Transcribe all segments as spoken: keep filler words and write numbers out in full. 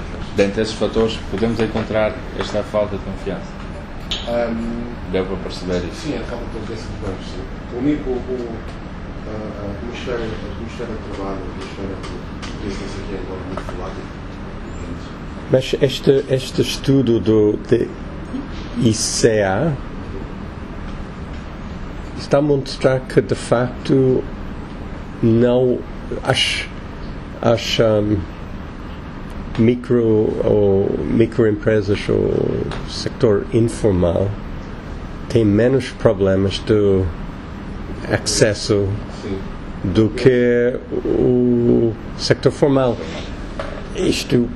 Dentre esses fatores, podemos encontrar esta falta de confiança. Um, Deu para perceber isso? Sim, a falta de confiança de bancos, sim. O, o, o, a atmosfera, a atmosfera de trabalho, a atmosfera de business aqui é agora muito volátil. Mas este, este estudo do de I C A está a mostrar que, de facto, não as, as um, micro ou microempresas ou sector informal tem menos problemas de acesso Sim. do que o sector formal. Isto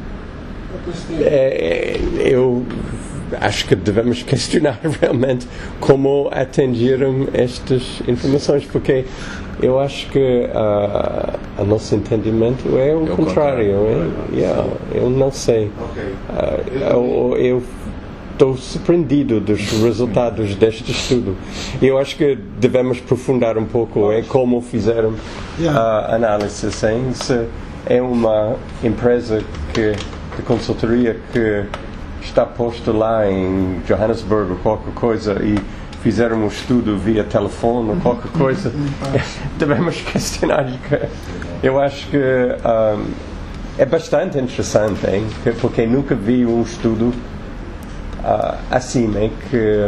é, eu acho que devemos questionar realmente como atenderam estas informações, porque eu acho que uh, o nosso entendimento é o, é o contrário. contrário. É? Yeah, eu não sei. Okay. Uh, eu estou surpreendido dos resultados deste estudo. Eu acho que devemos aprofundar um pouco em como fizeram a análise. Assim, se é uma empresa que, de consultoria que está posta lá em Johannesburg ou qualquer coisa e fizeram um estudo via telefone ou qualquer coisa, devemos questionar. Eu acho que um, é bastante interessante, hein? Porque nunca vi um estudo uh, assim, hein? Que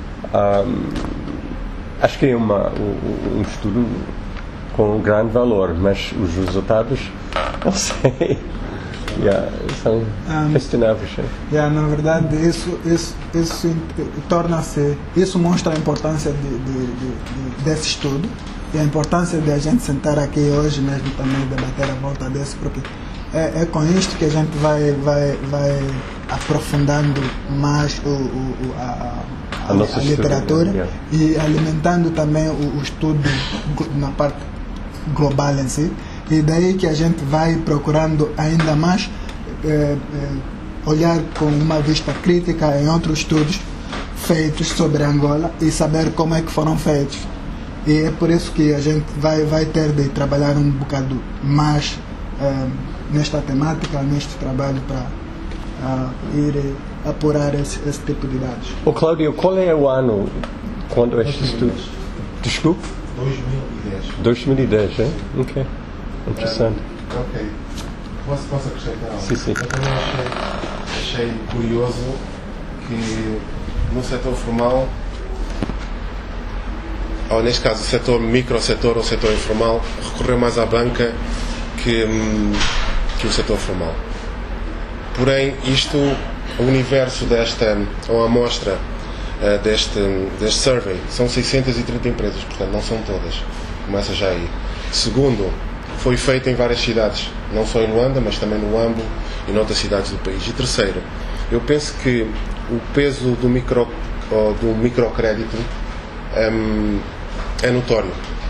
um, acho que é uma, um, um estudo com um grande valor, mas os resultados, não sei. Yeah, são um, questionáveis. Yeah, na verdade, isso, isso, isso torna-se, isso mostra a importância de, de, de, de, desse estudo e a importância de a gente sentar aqui hoje mesmo também debater a volta desse, porque é, é com isto que a gente vai, vai, vai aprofundando mais o, o, a, a, a, a literatura estudo, yeah. E alimentando também o, o estudo na parte global em si. E daí que a gente vai procurando ainda mais eh, eh, olhar com uma vista crítica em outros estudos feitos sobre Angola e saber como é que foram feitos. E é por isso que a gente vai, vai ter de trabalhar um bocado mais eh, nesta temática, neste trabalho para uh, ir apurar esse, esse tipo de dados. Ô Cláudio, qual é o ano quando este estudo? Desculpe? dois mil e dez. dois mil e dez, é? Ok. Interessante. Um, ok. Posso, posso acrescentar algo? Sim, sim. Eu também achei, achei curioso que no setor formal, ou neste caso o setor microsetor ou setor informal, recorreu mais à banca que, que o setor formal. Porém, isto, o universo desta, ou a amostra uh, deste, deste survey, são seiscentas e trinta empresas, portanto não são todas. Começa já aí. Segundo, foi feito em várias cidades, não só em Luanda, mas também no Huambo e noutras cidades do país. E terceiro, eu penso que o peso do, micro, ou do microcrédito um, é notório.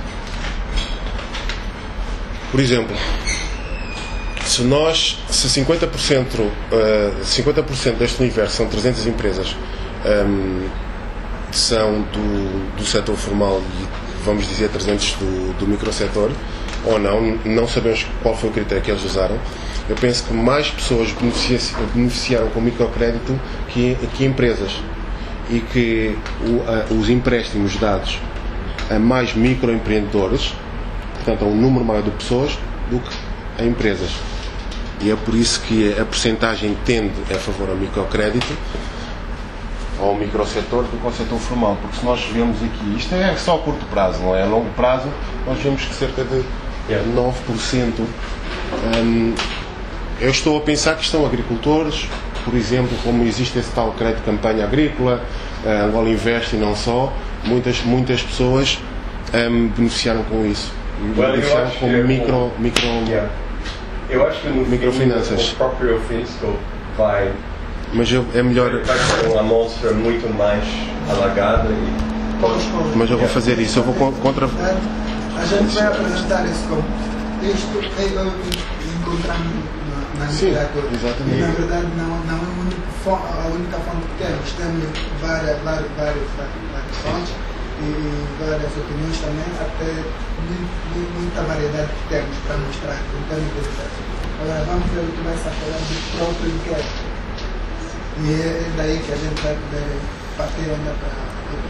Por exemplo, se nós, se cinquenta por cento, uh, cinquenta por cento deste universo são trezentas empresas, um, são do, do setor formal e vamos dizer trezentas do, do microsetor, ou não, não sabemos qual foi o critério que eles usaram. Eu penso que mais pessoas beneficiaram com o microcrédito que, que empresas, e que o, a, os empréstimos dados a mais microempreendedores, portanto a um número maior de pessoas, do que a empresas. E é por isso que a percentagem tende a favor ao microcrédito, ao microsetor, do que ao setor formal, porque se nós vemos aqui, isto é só a curto prazo, não é? A longo prazo, nós vemos que cerca de nove por cento, hum, eu estou a pensar que estão agricultores, por exemplo, como existe esse tal crédito de campanha agrícola, uh, o Angola Invest e não só, muitas, muitas pessoas um, beneficiaram com isso, well, beneficiaram com micro, micro, yeah. Eu acho que no microfinanças. Fim, o próprio fisco vai, mas eu, é melhor, vai ser uma amostra muito mais alargada e... mas eu vou fazer isso, eu vou contra... A gente vai apresentar isso como isto encontramos na literatura. E na verdade não, não é a única, fonte, a única fonte que temos. Temos várias, várias, várias, várias fontes e várias opiniões também, até muita variedade que temos para mostrar em termos de acesso. Agora vamos ver o que começa a falar do próprio inquérito. E é daí que a gente vai poder partir ainda para.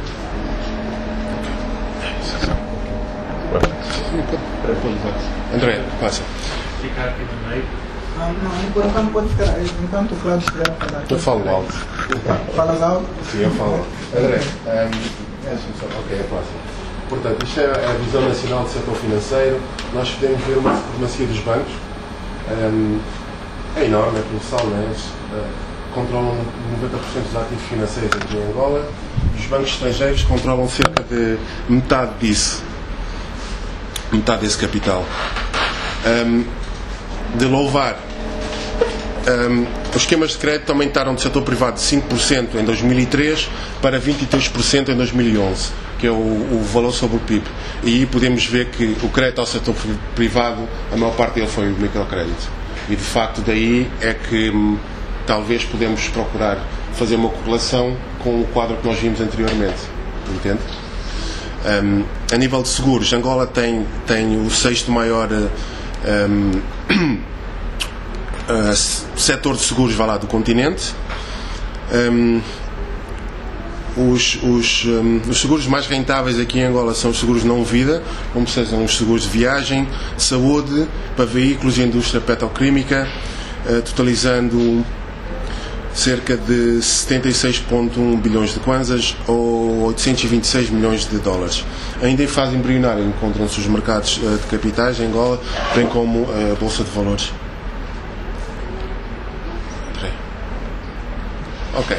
André, passa. Ficar aqui no meio. Ah, não, por enquanto pode ficar. Enquanto o Cláudio estiver a falar. Eu falo alto. Falas alto? Sim, eu falo. André, um, ok, é fácil. Portanto, isto é a Visão Nacional do Setor Financeiro. Nós podemos ver uma supremacia dos bancos. Um, é enorme, é colossal, não é? Eles uh, controlam noventa por cento dos ativos financeiros aqui em Angola. Os bancos estrangeiros controlam cerca de metade disso. Metade desse capital. Um, de louvar. Um, os esquemas de crédito aumentaram do setor privado de cinco por cento em dois mil e três para vinte e três por cento em dois mil e onze, que é o, o valor sobre o P I B. E aí podemos ver que o crédito ao setor privado, a maior parte dele foi o microcrédito. E de facto daí é que hum, talvez podemos procurar fazer uma correlação com o quadro que nós vimos anteriormente. Entende? Um, a nível de seguros, Angola tem, tem o sexto maior um, uh, setor de seguros vai lá, do continente. Um, os, os, um, os seguros mais rentáveis aqui em Angola são os seguros não-vida, como sejam os seguros de viagem, saúde, para veículos e indústria petroquímica, uh, totalizando cerca de setenta e seis vírgula um bilhões de kwanzas ou oitocentos e vinte e seis milhões de dólares. Ainda em fase embrionária encontram-se os mercados uh, de capitais em Angola, bem como a Bolsa de Valores. Ok.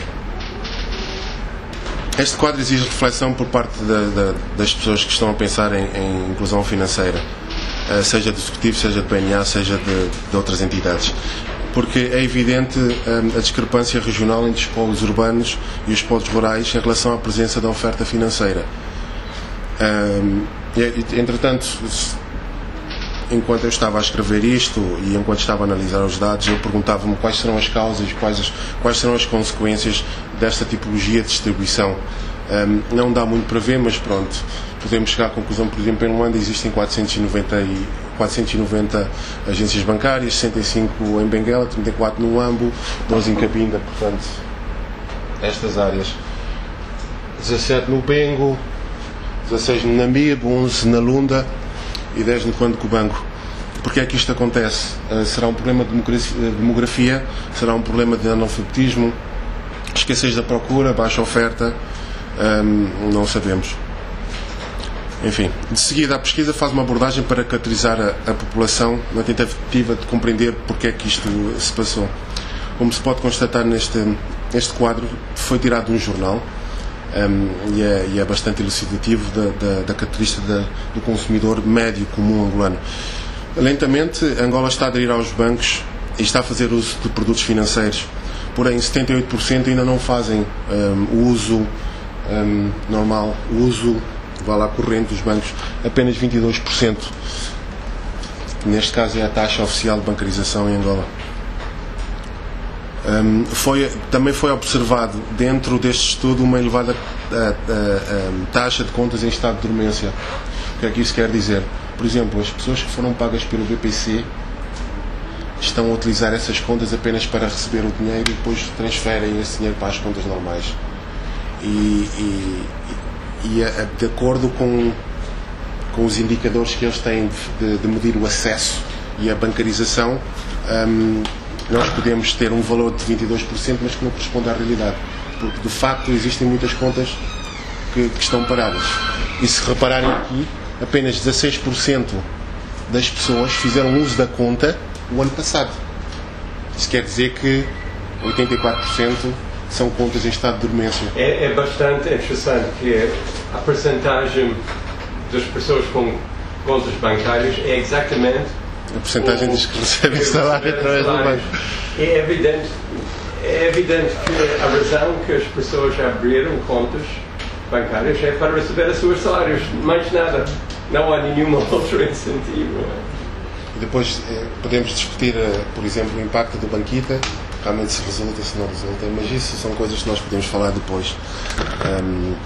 Este quadro exige reflexão por parte da, da, das pessoas que estão a pensar em, em inclusão financeira, uh, seja do Executivo, seja do P N A, seja de, de outras entidades. Porque é evidente um, a discrepância regional entre os polos urbanos e os polos rurais em relação à presença da oferta financeira. Um, e, entretanto, enquanto eu estava a escrever isto e enquanto estava a analisar os dados, eu perguntava-me quais serão as causas, quais, as, quais serão as consequências desta tipologia de distribuição. Um, não dá muito para ver, mas pronto, podemos chegar à conclusão. Por exemplo, em Luanda existem quatrocentos e noventa, e, quatrocentos e noventa agências bancárias, sessenta e cinco em Benguela, trinta e quatro no Ambo, doze em Cabinda, portanto, estas áreas. dezassete no Bengo, dezasseis no Namibe, onze na Lunda e dez no Quando Cubango. Porque é que isto acontece? Uh, será um problema de demografia? Será um problema de analfabetismo? Escassez da procura? Baixa oferta? Um, não sabemos. Enfim, de seguida a pesquisa faz uma abordagem para caracterizar a, a população na tentativa de compreender porque é que isto se passou. Como se pode constatar neste, neste quadro, foi tirado de um jornal um, e, é, e é bastante elucidativo da, da, da característica da, do consumidor médio comum angolano. Lentamente, Angola está a aderir aos bancos e está a fazer uso de produtos financeiros, porém setenta e oito por cento ainda não fazem um, o uso um, normal, o uso vá lá corrente dos bancos, apenas vinte e dois por cento. Neste caso é a taxa oficial de bancarização em Angola. Um, foi, também foi observado dentro deste estudo uma elevada a, a, a, taxa de contas em estado de dormência. O que é que isso quer dizer? Por exemplo, as pessoas que foram pagas pelo B P C estão a utilizar essas contas apenas para receber o dinheiro e depois transferem esse dinheiro para as contas normais. E, e, e a, de acordo com, com os indicadores que eles têm de, de medir o acesso e a bancarização, um, nós podemos ter um valor de vinte e dois por cento, mas que não corresponde à realidade, porque de facto existem muitas contas que, que estão paradas. E se repararem aqui, apenas dezasseis por cento das pessoas fizeram uso da conta o ano passado. Isso quer dizer que oitenta e quatro por cento são contas em estado de dormência. É, é bastante interessante que a percentagem das pessoas com contas bancárias é exatamente a percentagem dos que recebem salário através do banco. É evidente, é evidente que a razão que as pessoas abriram contas bancárias é para receber os seus salários, mais nada. Não há nenhum outro incentivo. E depois eh, podemos discutir, eh, por exemplo, o impacto do Banquita, realmente se resulta, se não resulta, mas isso são coisas que nós podemos falar depois. Um,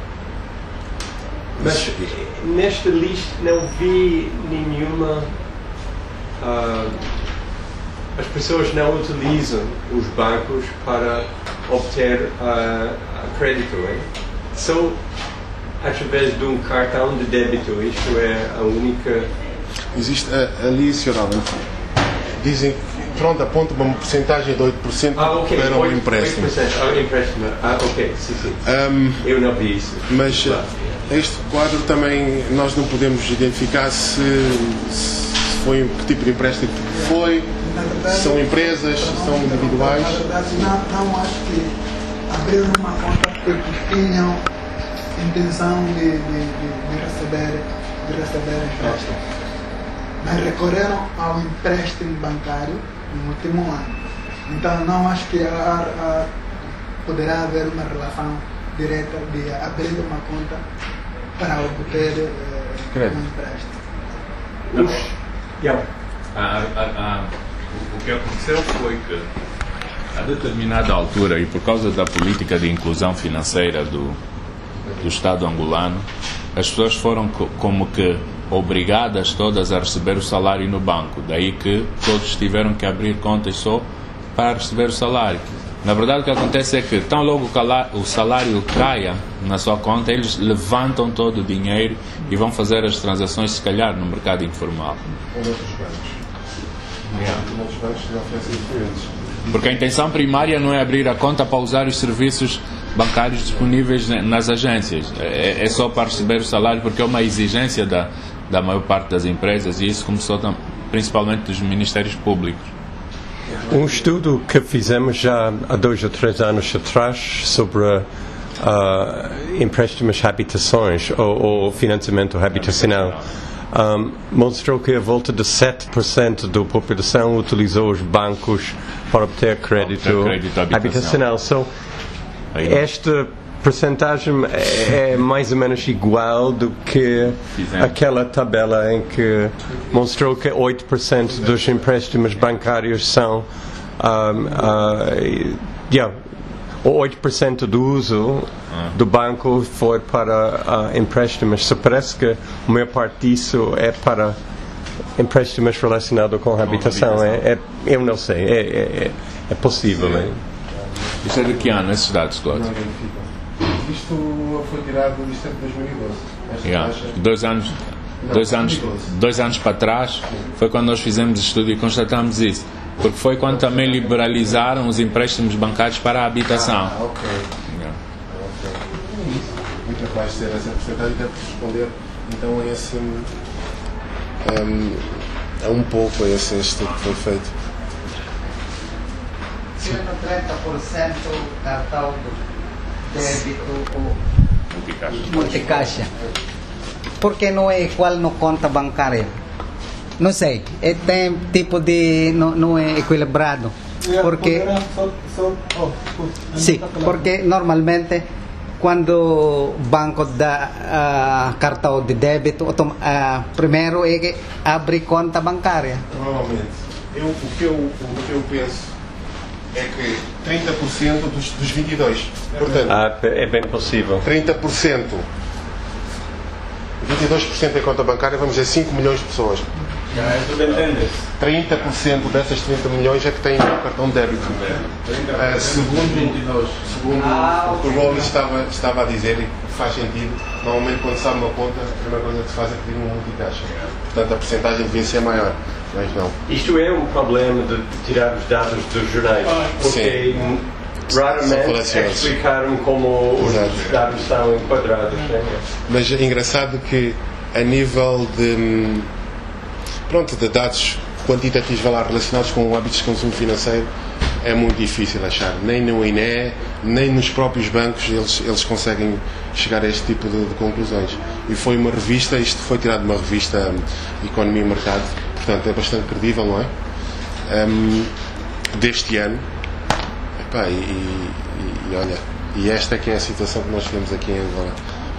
mas nesta lista não vi nenhuma uh, as pessoas não utilizam os bancos para obter uh, crédito, hein? Só através de um cartão de débito. Isto é a única... Existe ali, senhor Alan, dizem que, pronto, aponta uma porcentagem de oito por cento ah, okay. para o empréstimo. oito por cento. Ah, empréstimo. Ah, ok, sim, sim. Um, Eu não vi isso. Mas claro. Este quadro também nós não podemos identificar se, se foi que tipo de empréstimo foi, verdade, são empresas, não, são individuais. Na verdade, não, não acho que abriram uma conta porque tinham intenção de, de, de, de receber, de receber empréstimo. Mas recorreram ao empréstimo bancário no último ano. Então não acho que há, há, poderá haver uma relação direta de abrir uma conta para obter uh, um empréstimo. Os, yeah. a, a, a, o que aconteceu foi que a determinada altura, e por causa da política de inclusão financeira do, do Estado angolano, as pessoas foram co, como que obrigadas todas a receber o salário no banco. Daí que todos tiveram que abrir contas só para receber o salário. Na verdade, o que acontece é que tão logo o salário caia na sua conta, eles levantam todo o dinheiro e vão fazer as transações, se calhar, no mercado informal. Ou noutros bancos. Yeah. Noutros bancos não oferecem diferentes. Porque a intenção primária não é abrir a conta para usar os serviços bancários disponíveis nas agências. É, é só para receber o salário, porque é uma exigência da, da maior parte das empresas, e isso começou principalmente dos ministérios públicos. Um estudo que fizemos já há dois ou três anos atrás sobre uh, empréstimos de habitações ou, ou financiamento habitacional um, mostrou que a volta de sete por cento da população utilizou os bancos para obter crédito, crédito habitacional. So, esta percentagem é mais ou menos igual do que Fizemos. aquela tabela em que mostrou que oito por cento dos empréstimos bancários são um, uh, yeah, oito por cento do uso ah. do banco foi para uh, empréstimos. So, parece que a maior parte disso é para empréstimos relacionados com a habitação. É, é, eu não sei, é, é, é possível. É. Isso é de que ano, esses dados, Cláudio? Isto foi tirado do isto é de dois mil e doze. Yeah. Dois anos, não, dois, anos, dois anos para trás foi quando nós fizemos estudo e constatamos isso. Porque foi quando também liberalizaram os empréstimos bancários para a habitação. Ah, ok. Yeah. okay. Muito capaz de ser essa porcentagem, deve responder então a esse. Um, a um pouco a esse estudo que foi feito. Sendo trinta por cento cartão débito ou multicaixa. Porque não é igual no conta bancária? Não sei, é, tem tipo de... não, não é equilibrado. Porque, sim, porque normalmente quando o banco dá uh, cartão de débito, uh, primeiro é que abre conta bancária. Provavelmente. Eu, o, que eu, o que eu penso é que trinta por cento dos, dos vinte e dois. Portanto, ah, é bem possível. trinta por cento. vinte e dois por cento em conta bancária, vamos dizer cinco milhões de pessoas. trinta por cento dessas trinta milhões é que têm um cartão de débito. Uh, segundo segundo ah, o que o Rolly estava, estava a dizer, e faz sentido, normalmente quando se abre uma conta, a primeira coisa que se faz é pedir uma multicaixa. Portanto, a porcentagem devia ser maior. Mas não. Isto é um problema de tirar os dados dos jornais, porque Sim. raramente explicaram como Exato. os dados são enquadrados. Né? Mas é engraçado que a nível de, pronto, de dados quantitativos lá, relacionados com hábitos de consumo financeiro é muito difícil achar. Nem no I N E, nem nos próprios bancos eles, eles conseguem chegar a este tipo de, de conclusões. E foi uma revista, isto foi tirado de uma revista Economia e Mercado, portanto é bastante credível, não é? Um, deste ano. Epá, e, e, e olha, e esta é que é a situação que nós temos aqui em Angola.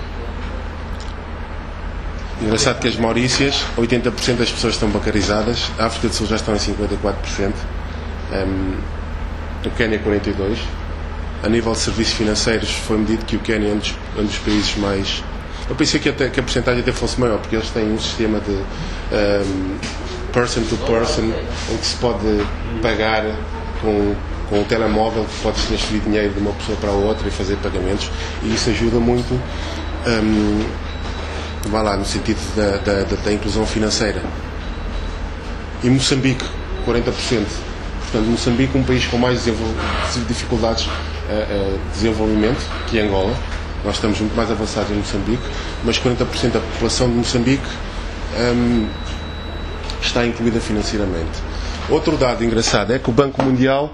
Engraçado que as Maurícias, oitenta por cento das pessoas estão bancarizadas, a África do Sul já estão em cinquenta e quatro por cento, um, o Quênia quarenta e dois por cento. A nível de serviços financeiros foi medido que o Quênia é um dos, um dos países mais... Eu pensei que, até, que a porcentagem até fosse maior, porque eles têm um sistema de, um, person to person, em que se pode pagar com, com o telemóvel, que pode transferir dinheiro de uma pessoa para a outra e fazer pagamentos, e isso ajuda muito, um, vá lá, no sentido da, da, da inclusão financeira. E Moçambique, quarenta por cento. Portanto, Moçambique, um país com mais dificuldades uh, uh, de desenvolvimento que Angola. Nós estamos muito mais avançados em Moçambique, mas quarenta por cento da população de Moçambique um, está incluída financeiramente. Outro dado engraçado é que o Banco Mundial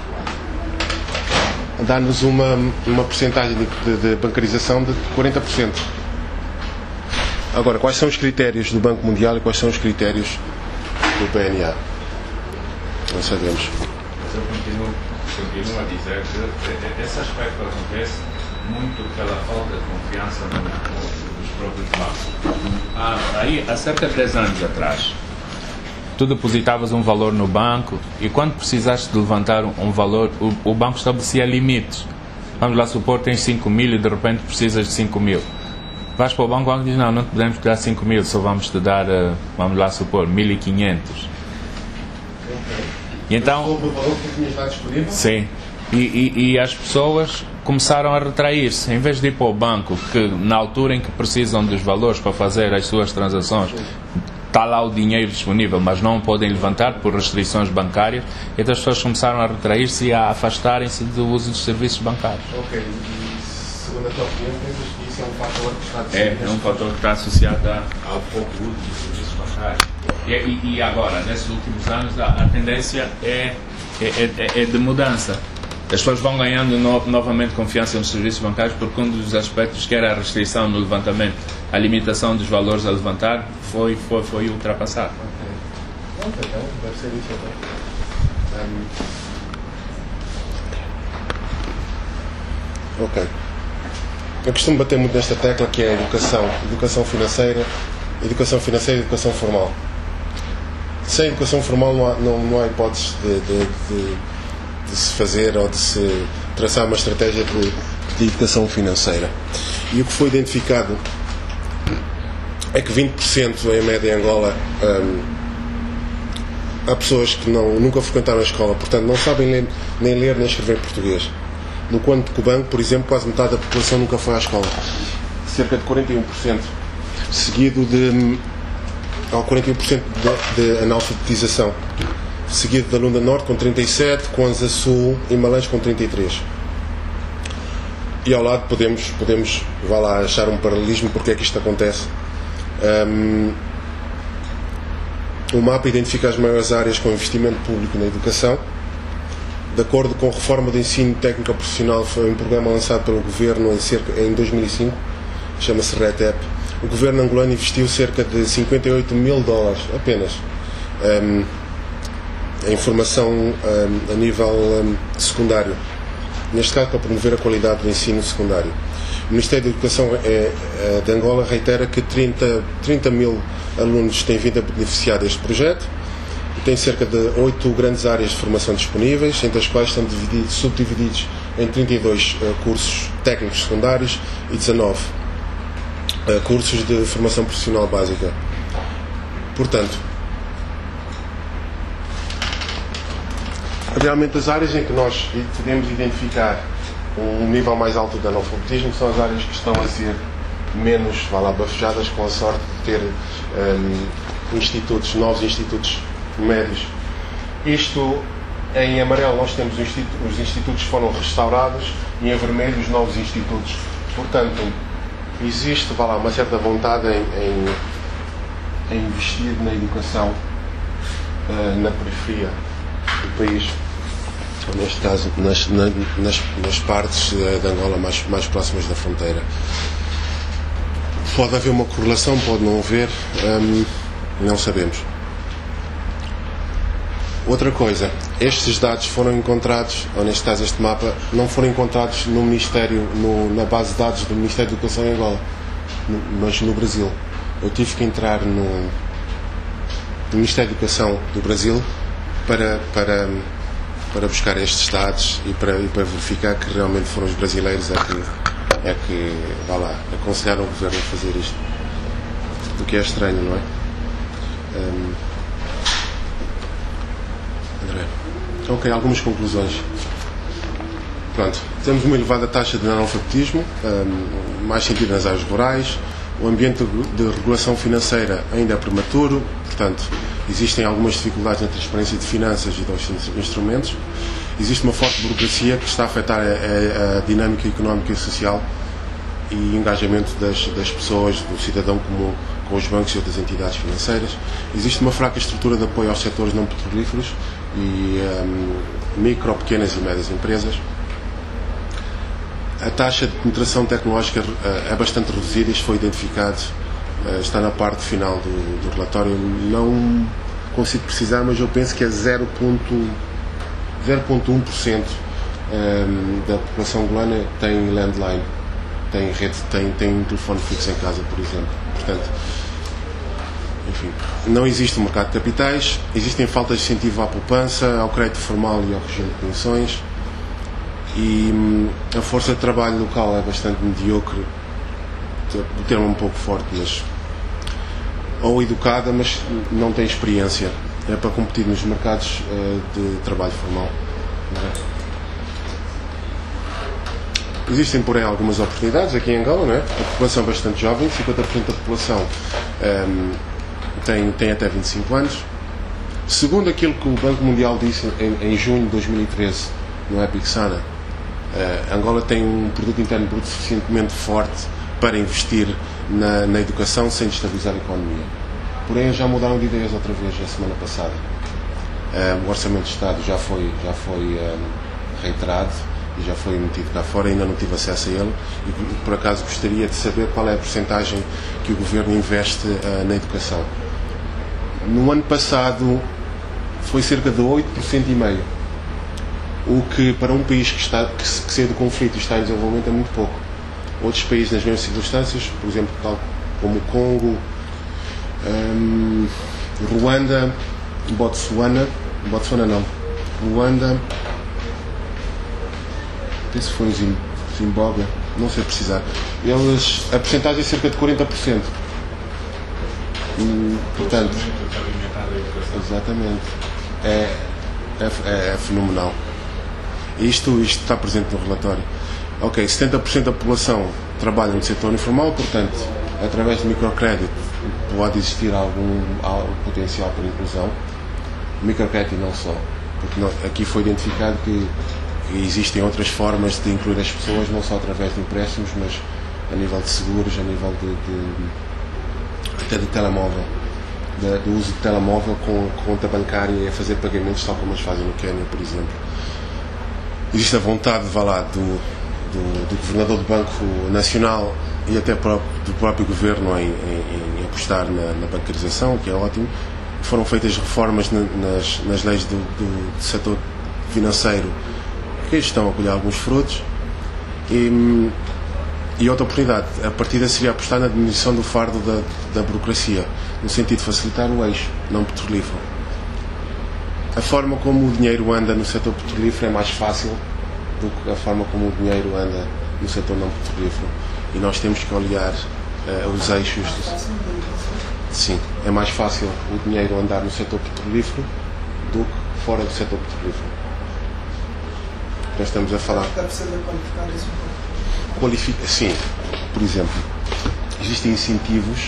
dá-nos uma, uma percentagem de, de, de bancarização de quarenta por cento. Agora, quais são os critérios do Banco Mundial e quais são os critérios do P N A? Não sabemos. Mas eu continuo, continuo a dizer que esse aspecto acontece muito pela falta de confiança no, no, dos próprios bancos. Ah, aí, há cerca de dez anos atrás, tu depositavas um valor no banco e quando precisaste de levantar um, um valor, o, o banco estabelecia limites. Vamos lá supor que tens cinco mil e de repente precisas de cinco mil. Vais para o banco, o banco diz, não, não te podemos te dar cinco mil, só vamos te dar, uh, vamos lá supor, mil e quinhentos. E então, o valor que tinhas lá disponível? Sim. E, e, e as pessoas começaram a retrair-se. Em vez de ir para o banco, que na altura em que precisam dos valores para fazer as suas transações, está lá o dinheiro disponível, mas não o podem levantar por restrições bancárias, então as pessoas começaram a retrair-se e a afastarem-se do uso dos serviços bancários. Ok. E segundo a tua opinião, pensas que isso é um fator que está associado? É, é um fator que está associado ao pouco uso dos serviços bancários. E, e, e agora, nesses últimos anos, a, a tendência é, é, é, é de mudança. As pessoas vão ganhando no, novamente confiança nos serviços bancários, porque um dos aspectos que era a restrição no levantamento, a limitação dos valores a levantar, foi, foi, foi ultrapassado. Ok. Então, deve ser isso então. Um... Ok. Eu costumo bater muito nesta tecla que é a educação. Educação financeira, educação financeira e educação formal. Sem educação formal não há, não, não há hipótese de, de, de, de se fazer ou de se traçar uma estratégia de, de educação financeira. E o que foi identificado é que vinte por cento em média em Angola hum, há pessoas que não, nunca frequentaram a escola, portanto não sabem ler, nem ler nem escrever português. No quanto que o banco, por exemplo, quase metade da população nunca foi à escola. Cerca de quarenta e um por cento. Seguido de... Há quarenta e um por cento de, de analfabetização. Seguido da Lunda Norte com trinta e sete por cento, Kwanza Sul e Malães com trinta e três por cento. E ao lado podemos, podemos vá lá, achar um paralelismo porque é que isto acontece. Um, o mapa identifica as maiores áreas com investimento público na educação. De acordo com a reforma do ensino técnico profissional, foi um programa lançado pelo governo em, cerca, em dois mil e cinco, chama-se RETEP. O governo angolano investiu cerca de cinquenta e oito mil dólares apenas um, em formação um, a nível um, secundário, neste caso para promover a qualidade do ensino secundário. O Ministério da Educação é, é, de Angola reitera que trinta, trinta mil alunos têm vindo a beneficiar deste projeto. Tem cerca de oito grandes áreas de formação disponíveis, entre as quais estão divididos, subdivididos em trinta e dois uh, cursos técnicos secundários e dezanove uh, cursos de formação profissional básica. Portanto, realmente as áreas em que nós podemos identificar um nível mais alto de analfabetismo são as áreas que estão a ser menos, vá lá, bafejadas, com a sorte de ter um, institutos, novos institutos médios. Isto, em amarelo nós temos os institutos, os institutos que foram restaurados, e em vermelho os novos institutos. Portanto, existe, vá lá, uma certa vontade em, em, em investir na educação uh, na periferia do país, neste caso nas, na, nas, nas partes uh, de Angola mais, mais próximas da fronteira. Pode haver uma correlação, pode não haver, um, não sabemos. Outra coisa, estes dados foram encontrados, ou neste caso este mapa, não foram encontrados no Ministério, no, na base de dados do Ministério da Educação em Angola, no, mas no Brasil. Eu tive que entrar no, no Ministério da Educação do Brasil para, para, para buscar estes dados e para, e para verificar que realmente foram os brasileiros a que, a que vá lá, aconselharam o governo a fazer isto. O que é estranho, não é? Um, Ok, algumas conclusões. Pronto, temos uma elevada taxa de analfabetismo, um, mais sentido nas áreas rurais, o ambiente de regulação financeira ainda é prematuro, portanto, existem algumas dificuldades na transparência de finanças e dos instrumentos, existe uma forte burocracia que está a afetar a, a, a dinâmica económica e social e engajamento das, das pessoas, do cidadão comum com os bancos e outras entidades financeiras, existe uma fraca estrutura de apoio aos setores não petrolíferos e um, micro, pequenas e médias empresas. A taxa de penetração tecnológica uh, é bastante reduzida, isto foi identificado, uh, está na parte final do, do relatório, não consigo precisar, mas eu penso que é zero vírgula um por cento um, da população angolana tem landline, tem rede, tem, tem um telefone fixo em casa, por exemplo. Portanto, enfim, não existe um mercado de capitais, existem faltas de incentivo à poupança, ao crédito formal e ao regime de pensões. E hum, a força de trabalho local é bastante mediocre, o termo é um pouco forte, mas ou educada, mas não tem experiência, é para competir nos mercados uh, de trabalho formal. Existem, porém, algumas oportunidades aqui em Angola, não é? A população é bastante jovem, cinquenta por cento da população um, tem, tem até vinte e cinco anos. Segundo aquilo que o Banco Mundial disse em, em junho de dois mil e treze, no Epic Sana, Uh, Angola tem um produto interno bruto suficientemente forte para investir na, na educação sem destabilizar a economia. Porém, já mudaram de ideias outra vez a semana passada. Uh, o Orçamento de Estado já foi, já foi um, reiterado e já foi metido cá fora, ainda não tive acesso a ele e por acaso gostaria de saber qual é a percentagem que o Governo investe uh, na educação. No ano passado foi cerca de oito por cento e meio. O que para um país que, está, que, que saiu do conflito e está em desenvolvimento é muito pouco. Outros países nas mesmas circunstâncias, por exemplo, tal como o Congo, um, Ruanda, Botsuana, Botsuana não, Ruanda, penso que foi o Zimbábue, não sei precisar. Eles, a percentagem é cerca de quarenta por cento. Hum, portanto, exatamente, é, é, é fenomenal. Isto, isto está presente no relatório. Ok, setenta por cento da população trabalha no setor informal, portanto, através de microcrédito pode existir algum, algum potencial para inclusão. Microcrédito e não só, porque não, aqui foi identificado que, que existem outras formas de incluir as pessoas, não só através de empréstimos, mas a nível de seguros, a nível de, de até de telemóvel, de, do uso de telemóvel com conta bancária e a fazer pagamentos, tal como eles fazem no Quênia, por exemplo. Existe a vontade, vá lá, do, do, do Governador do Banco Nacional e até próprio, do próprio Governo em, em, em apostar na, na bancarização, que é ótimo. Foram feitas reformas na, nas, nas leis do, do, do setor financeiro que estão a colher alguns frutos. E, e outra oportunidade, a partida seria apostar na diminuição do fardo da, da burocracia, no sentido de facilitar o eixo não petrolífero. A forma como o dinheiro anda no setor petrolífero é mais fácil do que a forma como o dinheiro anda no setor não petrolífero. E nós temos que olhar uh, os eixos. Sim, é mais fácil o dinheiro andar no setor petrolífero do que fora do setor petrolífero. Nós estamos a falar. Deve ser qualificar isso um pouco. Qualifica, sim, por exemplo, existem incentivos,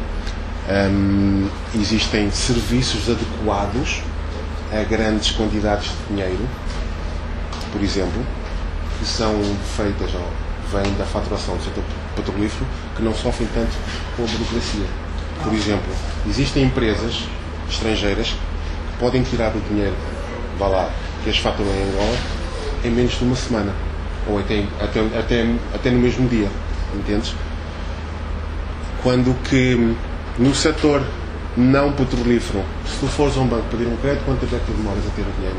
um, existem serviços adequados a grandes quantidades de dinheiro, por exemplo, que são feitas ou vêm da faturação do setor petrolífero, que não sofrem tanto com a burocracia. Por exemplo, existem empresas estrangeiras que podem tirar o dinheiro, vá lá, que as faturam em Angola, em menos de uma semana, ou até, até, até, até no mesmo dia, entendes? Quando que no setor não petrolífero, se tu fores a um banco pedir um crédito, quanto tempo é que tu demoras a ter o dinheiro?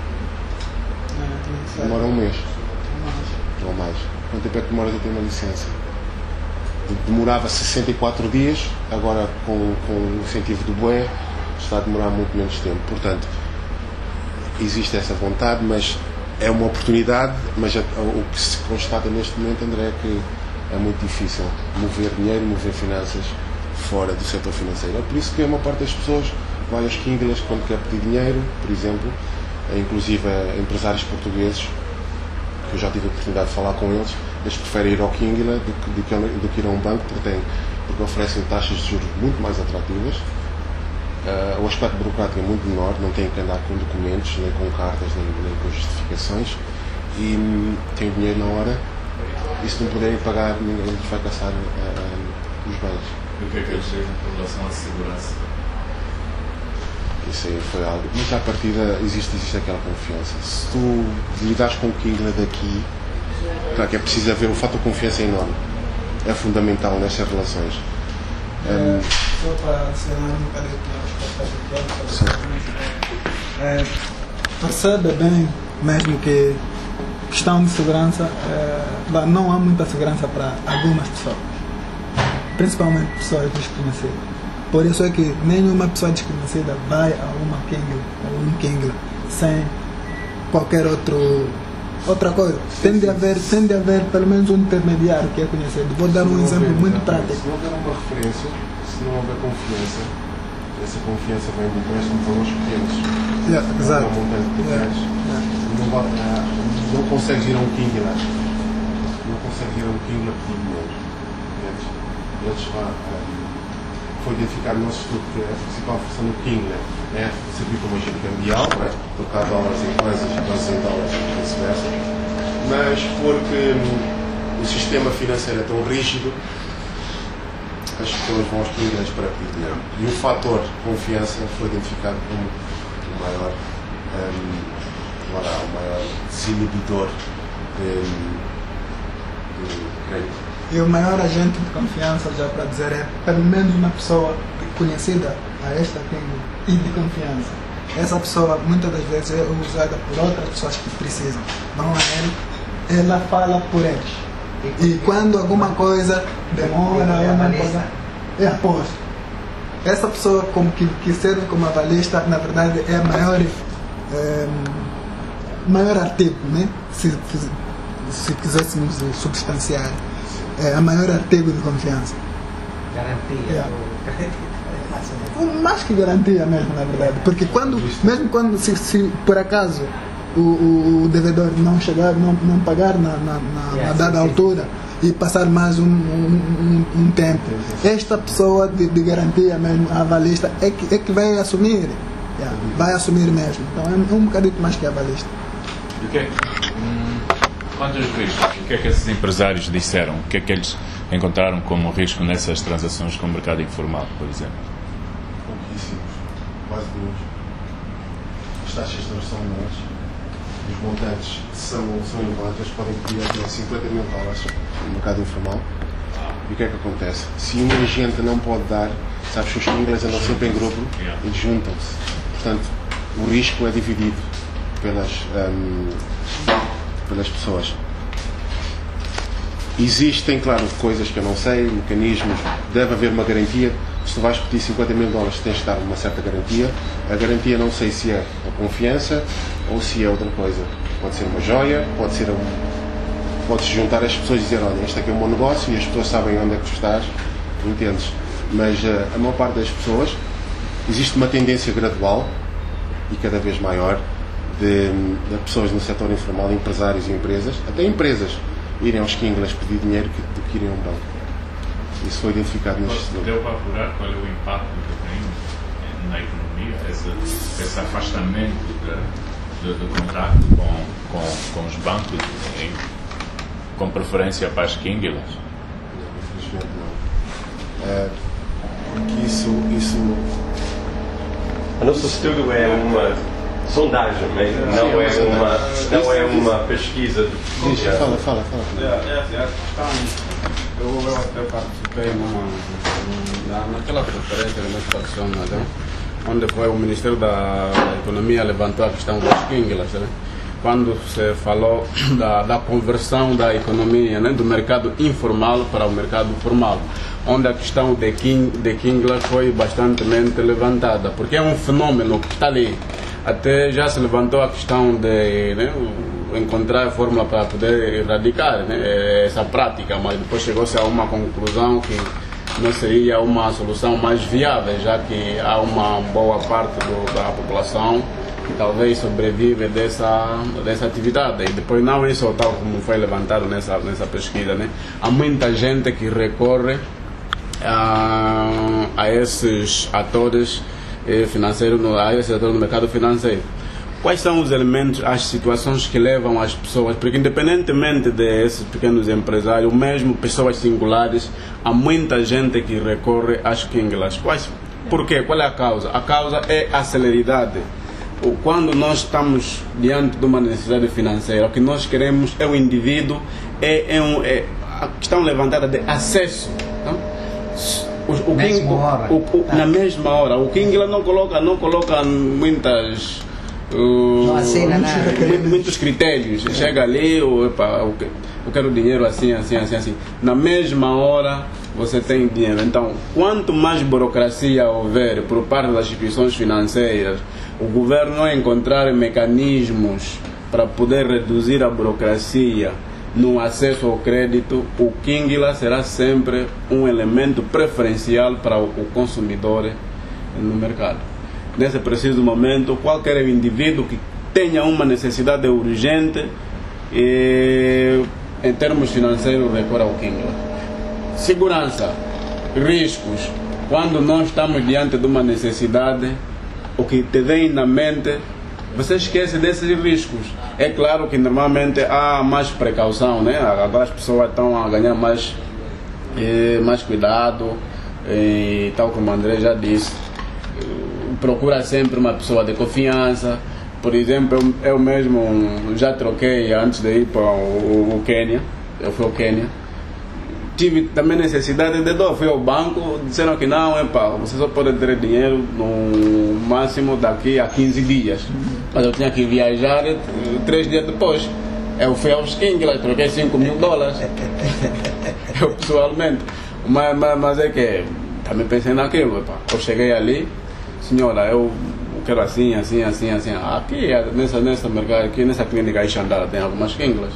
Não? Demora um mês. Ou mais. Quanto tempo é que demoras a ter uma licença? Demorava sessenta e quatro dias, agora com, com o incentivo do B U E está a demorar muito menos tempo. Portanto, existe essa vontade, mas é uma oportunidade, mas o que se constata neste momento, André, é que é muito difícil mover dinheiro, mover finanças fora do setor financeiro. É por isso que uma parte das pessoas vai aos Kinglers quando quer pedir dinheiro, por exemplo, inclusive empresários portugueses, que eu já tive a oportunidade de falar com eles, eles preferem ir ao Kingla do que, do que, do que ir a um banco, porque, tem, porque oferecem taxas de juros muito mais atrativas. Uh, o aspecto burocrático é muito menor, não têm que andar com documentos, nem com cartas, nem, nem com justificações, e um, têm o dinheiro na hora, e se não puderem pagar, ninguém lhes vai caçar uh, os bens. E o que é que eles dizem em relação à segurança? Isso aí foi algo. Mas à partida existe, existe aquela confiança. Se tu lidares com o Kingla daqui, claro que é preciso haver o fator confiança enorme. É fundamental nestas relações. É, um, só para ser um bocadinho, percebe bem mesmo que questão de segurança, é, não há muita segurança para algumas pessoas, principalmente pessoas desconhecidas. Por isso é que nenhuma pessoa desconhecida vai a uma Kingla ou um Kingla sem qualquer outro, outra coisa. Tem de, haver, tem de haver pelo menos um intermediário que é conhecido. Vou dar um exemplo muito prático. Se não houver uma referência, se não houver confiança, essa confiança vem do empréstimo para os pequenos. Yeah, exato. Não, yeah, yeah. Não, vai, não consegues ir a um Kingla. Não consegues ir a um Kingla pedir dinheiro. Eles, eles vão. Foi identificado no nosso estudo que a principal função do Kingla é servir como agente cambial, é? Trocar dólares em coisas e dólares em dólares e vice-versa, mas porque hum, o sistema financeiro é tão rígido, as pessoas vão aos Kinglas para pedir dinheiro. E o fator confiança foi identificado como o maior, hum, lá, o maior desinibidor de, de crédito. E o maior agente de confiança, já para dizer, é pelo menos uma pessoa conhecida a esta Kingla e de confiança. Essa pessoa muitas das vezes é usada por outras pessoas que precisam. Vão a ele, ela fala por eles. E quando alguma coisa demora, ou não pode, é aposto. Essa pessoa como que, que serve como avalista, na verdade, é a maior, é, maior artigo, né? se, se quiséssemos substanciar. É a maior artigo de confiança. Garantia. É. Mais que garantia mesmo, na verdade. Porque quando, mesmo quando, se, se por acaso o, o, o devedor não chegar, não, não pagar na, na, na, yeah, na dada sim, altura sim. e passar mais um, um, um, um tempo, esta pessoa de, de garantia mesmo, a avalista, é que, é que vai assumir. Yeah, vai assumir mesmo. Então é um bocadinho mais que a avalista. E o que é? Quanto aos riscos, o que é que esses empresários disseram? O que é que eles encontraram como risco nessas transações com o mercado informal, por exemplo? Pouquíssimos, quase nenhum. As taxas de juros são menores, os montantes são, são elevados, podem pedir até cinquenta mil dólares no mercado informal. E o que é que acontece? Se um agente não pode dar, sabes que os ingleses andam sempre em grupo e juntam-se. Portanto, o risco é dividido pelas. Um, pelas pessoas. Existem, claro, coisas que eu não sei, mecanismos, deve haver uma garantia. Se tu vais pedir cinquenta mil dólares, tens de dar uma certa garantia. A garantia não sei se é a confiança ou se é outra coisa. Pode ser uma joia, pode ser um... pode-se juntar as pessoas e dizer, olha, este aqui é o meu negócio e as pessoas sabem onde é que tu estás, entendes? Mas uh, a maior parte das pessoas, existe uma tendência gradual e cada vez maior De, de pessoas no setor informal, empresários e empresas, até empresas, irem aos Kinglas pedir dinheiro que, do que irem a um banco. Isso foi identificado neste estudo. Deu para apurar qual é o impacto que tem na economia, esse, esse afastamento de, de, de contato com, com, com os bancos, em, com preferência para as Kinglas? Infelizmente não. É, porque isso, isso... O nosso estudo é uma sondagem, mas não é uma, não é uma pesquisa de pesquisa. Fala, fala, fala. É, é assim, a questão, eu, eu até participei numa, naquela conferência de administração, né, onde foi o Ministério da Economia levantou a questão das Kinglas, né, quando se falou da, da conversão da economia, né, do mercado informal para o mercado formal, onde a questão de, king, de Kinglas foi bastante levantada, porque é um fenômeno que está ali. Até já se levantou a questão de, né, encontrar a fórmula para poder erradicar, né, essa prática, mas depois chegou-se a uma conclusão que não seria uma solução mais viável, já que há uma boa parte do, da população talvez sobrevive dessa, dessa atividade. E depois não é só tal como foi levantado nessa, nessa pesquisa, né? Há muita gente que recorre a, a esses atores financeiros, a esses atores no mercado financeiro. Quais são os elementos, as situações que levam as pessoas, porque independentemente desses pequenos empresários, mesmo pessoas singulares, há muita gente que recorre às quinglas. Quais, por quê? Qual é a causa? A causa é a celeridade. Quando nós estamos diante de uma necessidade financeira, o que nós queremos é o indivíduo, é, é, um, é a questão levantada de acesso. Não? O, o mesma King, hora. O, o, na mesma hora. O Kingla não coloca, não coloca muitas... Uh, não assina nada. Muitos, muitos critérios. Chega ali, eu, epa, eu, eu quero dinheiro assim, assim, assim, assim. Na mesma hora você tem dinheiro. Então, quanto mais burocracia houver por parte das instituições financeiras, o governo não encontrar mecanismos para poder reduzir a burocracia no acesso ao crédito, o Kingla será sempre um elemento preferencial para o consumidor no mercado. Nesse preciso momento, qualquer indivíduo que tenha uma necessidade urgente e, em termos financeiros, recorre ao Kingla. Segurança, riscos. Quando nós estamos diante de uma necessidade, o que te vem na mente, você esquece desses riscos. É claro que normalmente há mais precaução, né? Agora as pessoas estão a ganhar mais, eh, mais cuidado, e tal como o André já disse, procura sempre uma pessoa de confiança. Por exemplo, eu, eu mesmo já troquei antes de ir para o, o Quênia, eu fui ao Quênia. Tive também necessidade de dor, fui ao banco, disseram que não, epa, você só pode ter dinheiro no máximo daqui a quinze dias. Mas eu tinha que viajar três dias depois. Eu fui aos Kingla, troquei cinco mil dólares. Eu pessoalmente. Mas, mas, mas é que também pensei naquilo, epa. Eu cheguei ali, senhora, eu quero assim, assim, assim, assim. Aqui, nessa, nessa mercado, aqui nessa clínica aí, Xandara, tem algumas Kinglas.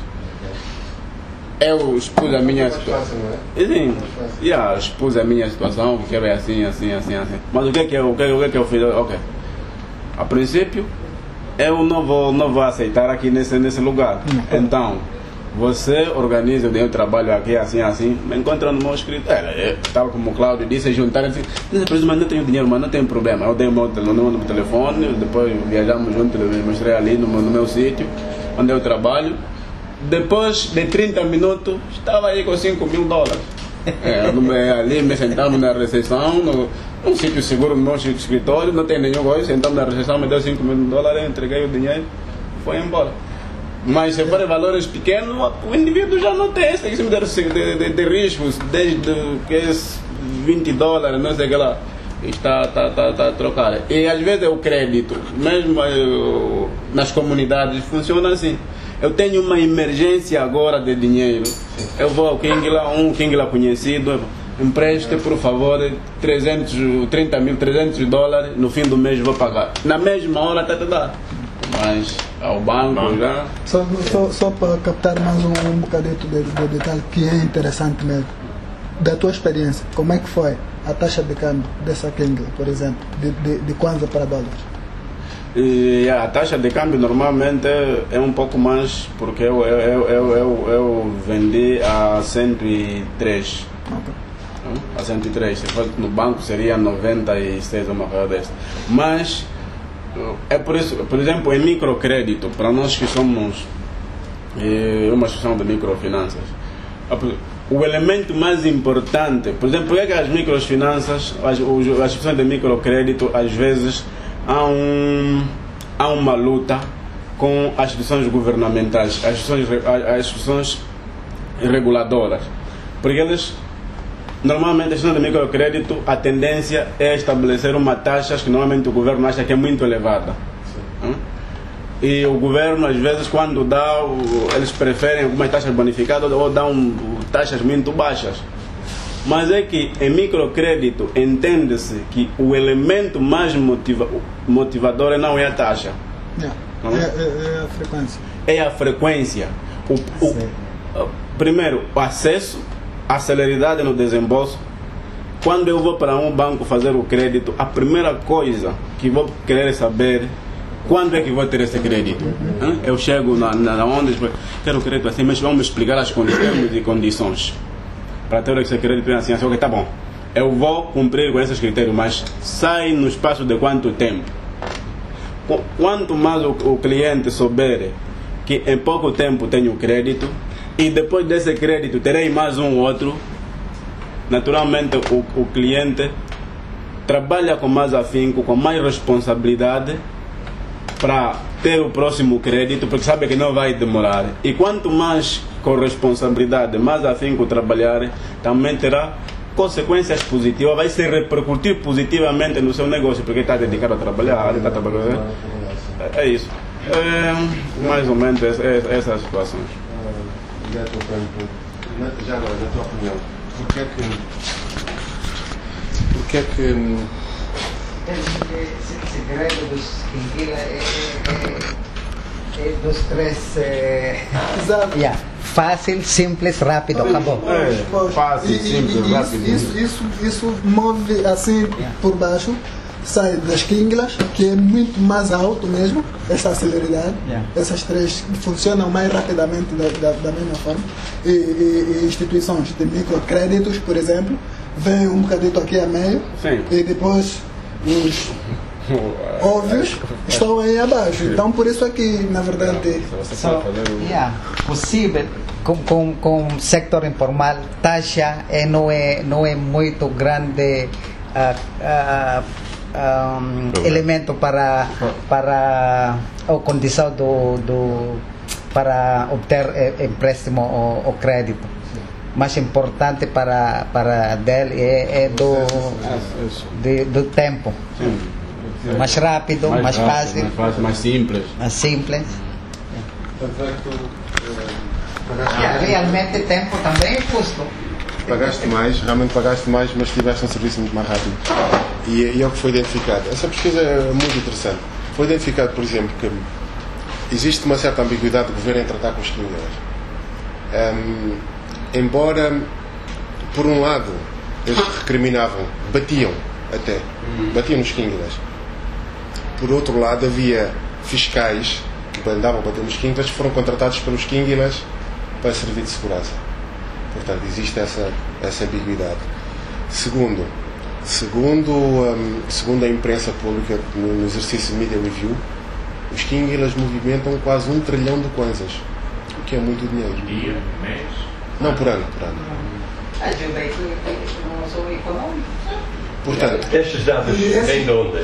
Eu expus a minha situação. Sim, yeah, expus a minha situação, que quero é assim, assim, assim, assim. Mas o que é que eu, o que, o que, é que eu fiz? Ok. A princípio, eu não vou, não vou aceitar aqui nesse, nesse lugar. Então, você organiza o meu trabalho aqui, assim, assim, me encontra no meu escritório. É, tal como o Cláudio disse, juntar assim, mas não tenho dinheiro, mas não tem problema. Eu dei o meu número do telefone, depois viajamos juntos, eu mostrei ali no, no meu sítio, onde eu trabalho. Depois de trinta minutos, estava aí com cinco mil dólares. É, ali me sentamos na recepção, no, num sítio seguro no meu escritório, não tem nenhum coisa, sentamos na recepção, me deu cinco mil dólares, eu entreguei o dinheiro e foi embora. Mas se for valores pequenos, o indivíduo já não tem esse tipo de, de, de, de riscos, desde que vinte dólares, não sei o que lá, está, está, está, está a trocar. E às vezes o crédito, mesmo eu, nas comunidades, funciona assim. Eu tenho uma emergência agora de dinheiro. Eu vou ao Kingla, um Kingla conhecido, empreste por favor trezentos, trinta mil, trezentos dólares, no fim do mês vou pagar. Na mesma hora está te dar. Mas ao banco Bom. já. Só, só, só para captar mais um, um bocadito de, de detalhe que é interessante mesmo. Da tua experiência, como é que foi a taxa de câmbio dessa Kingla, por exemplo, de, de, de Kwanza para dólares? E a taxa de câmbio normalmente é um pouco mais, porque eu, eu, eu, eu, eu vendi a cento e três. Okay. A cento e três. Se fosse no banco seria noventa e seis, uma coisa dessa. Mas, é por isso, por exemplo, em microcrédito, para nós que somos é, uma instituição de microfinanças, o elemento mais importante, por exemplo, por que as microfinanças, as, as instituições de microcrédito, às vezes, Há, um, há uma luta com as instituições governamentais, as instituições, as instituições reguladoras, porque eles, normalmente, a instituição de microcrédito, a tendência é estabelecer uma taxa que normalmente o governo acha que é muito elevada. Hum? E o governo, às vezes, quando dá, eles preferem algumas taxas bonificadas ou dão taxas muito baixas. Mas é que em microcrédito entende-se que o elemento mais motiva, motivador não é a taxa. É, é, é, é a frequência. É a frequência. O, o, primeiro, o acesso, a celeridade no desembolso. Quando eu vou para um banco fazer o crédito, a primeira coisa que vou querer saber quando é que vou ter esse crédito? Hã? Eu chego na, na onde quero crédito assim, mas vamos explicar as termos e condições para ter esse crédito assim, assim, ok, tá bom, eu vou cumprir com esses critérios, mas sai no espaço de quanto tempo? Quanto mais o, o cliente souber que em pouco tempo tenho crédito e depois desse crédito terei mais um outro, naturalmente o, o cliente trabalha com mais afinco, com mais responsabilidade para ter o próximo crédito, porque sabe que não vai demorar. E quanto mais com responsabilidade, mais afinco trabalhar, também terá consequências positivas, vai se repercutir positivamente no seu negócio, porque está dedicado a trabalhar, está trabalhando. É, é isso. É, mais ou menos essa, essa é a situação. Já agora, na tua opinião, porquê é que. Porquê é que. O segredo dos quinquilhas é, é, é dos três. É, Exato. yeah. Fácil, simples, rápido, acabou. É, fácil, E- e- simples, e rápido. Isso, isso, isso move assim por baixo, sai das quinglas, que é muito mais alto mesmo, essa celeridade. Yeah. Essas três funcionam mais rapidamente da, da, da mesma forma. E, e, e instituições de microcréditos, por exemplo, vem um bocadito aqui a meio. Sim. E depois os óbvios estão aí abaixo. Então, por isso é que, na verdade, So, yeah, possível com, com, com o sector informal, taxa é, não, é, não é muito grande uh, uh, um, elemento para, para a condição do, do, para obter eh, empréstimo ou, ou crédito. Mais importante para, para dele é, é do, de, do tempo. Mais rápido, mais, mais rápido, fácil, mais fácil, mais simples. mais simples. Tanto é que tu, eh, pagaste, Yeah, realmente tempo também é custo. pagaste mais, realmente pagaste mais, mas tiveste um serviço muito mais rápido. E, e é o que foi identificado. Essa pesquisa é muito interessante. Foi identificado, por exemplo, que existe uma certa ambiguidade do governo em tratar com os quingueiras. Um, embora, por um lado, eles recriminavam, batiam até, batiam nos quingueiras. Por outro lado, havia fiscais que andavam a bater nos quingueiras, que foram contratados pelos quingueiras para servir de segurança. Portanto, existe essa, essa ambiguidade. Segundo, segundo, um, segundo a imprensa pública, no, no exercício de Media Review, os quingueiras movimentam quase um trilhão de kwanzas, o que é muito dinheiro. Dia, mês. Não, por ano, por ano. Ajuda aí no seu econômico. Portanto, Estes dados vêm de onde?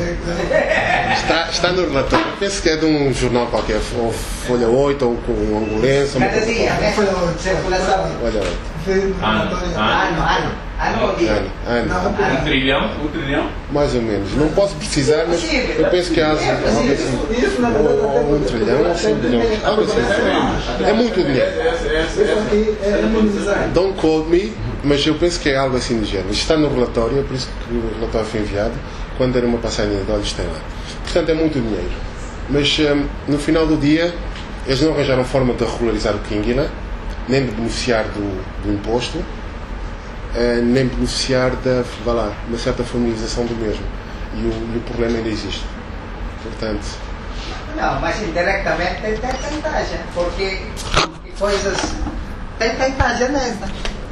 está, está no relatório. Penso que é de um jornal qualquer, ou Folha oito, ou com um angolense. Cada dia, né? Circulação. Olha, oito. vem Ah, na história. ah. Ano, ano. Ano ou dia? Ano, ano. Não, Um trilhão? Um trilhão? Mais ou menos. Não posso precisar, mas eu penso que há algo assim. Isso, na verdade, Ou um trilhão, ou cinco bilhões. Algo assim. É muito dinheiro. isso aqui é minimizado. Don't quote me, mas eu penso que é algo assim do género. Isto está no relatório, é por isso que o relatório foi enviado. Quando der uma passagem de olhos, tem lá. Portanto, é muito dinheiro. Mas hum, no final do dia, eles não arranjaram forma de regularizar o quinguila, nem de beneficiar do, do imposto, uh, nem beneficiar da, vá lá, uma certa formalização do mesmo. E o, e o problema ainda existe. Portanto, Não, mas indiretamente tem, tem vantagem, porque coisas. Tem vantagem nessa.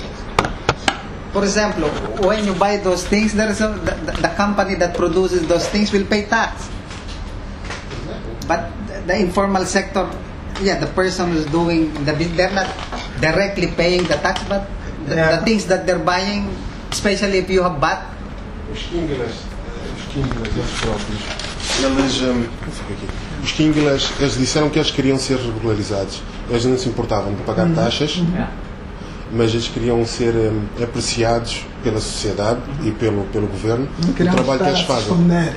For example, when you buy those things, there is a, the, the company that produces those things will pay tax. But the, the informal sector, yeah, the person who's doing the bus- they're not directly paying the tax, but the, Yeah. the things that they're buying, especially if you have B A T. os quinguilas, os quinguilas, eles próprios, eles, hum, fica aqui. Os quinguilas, eles disseram que eles queriam ser regularizados. Eles não se importavam de pagar taxas, mas eles queriam ser hum, apreciados pela sociedade e pelo, pelo governo Não o queremos trabalho que eles estar a se fazem. esconder.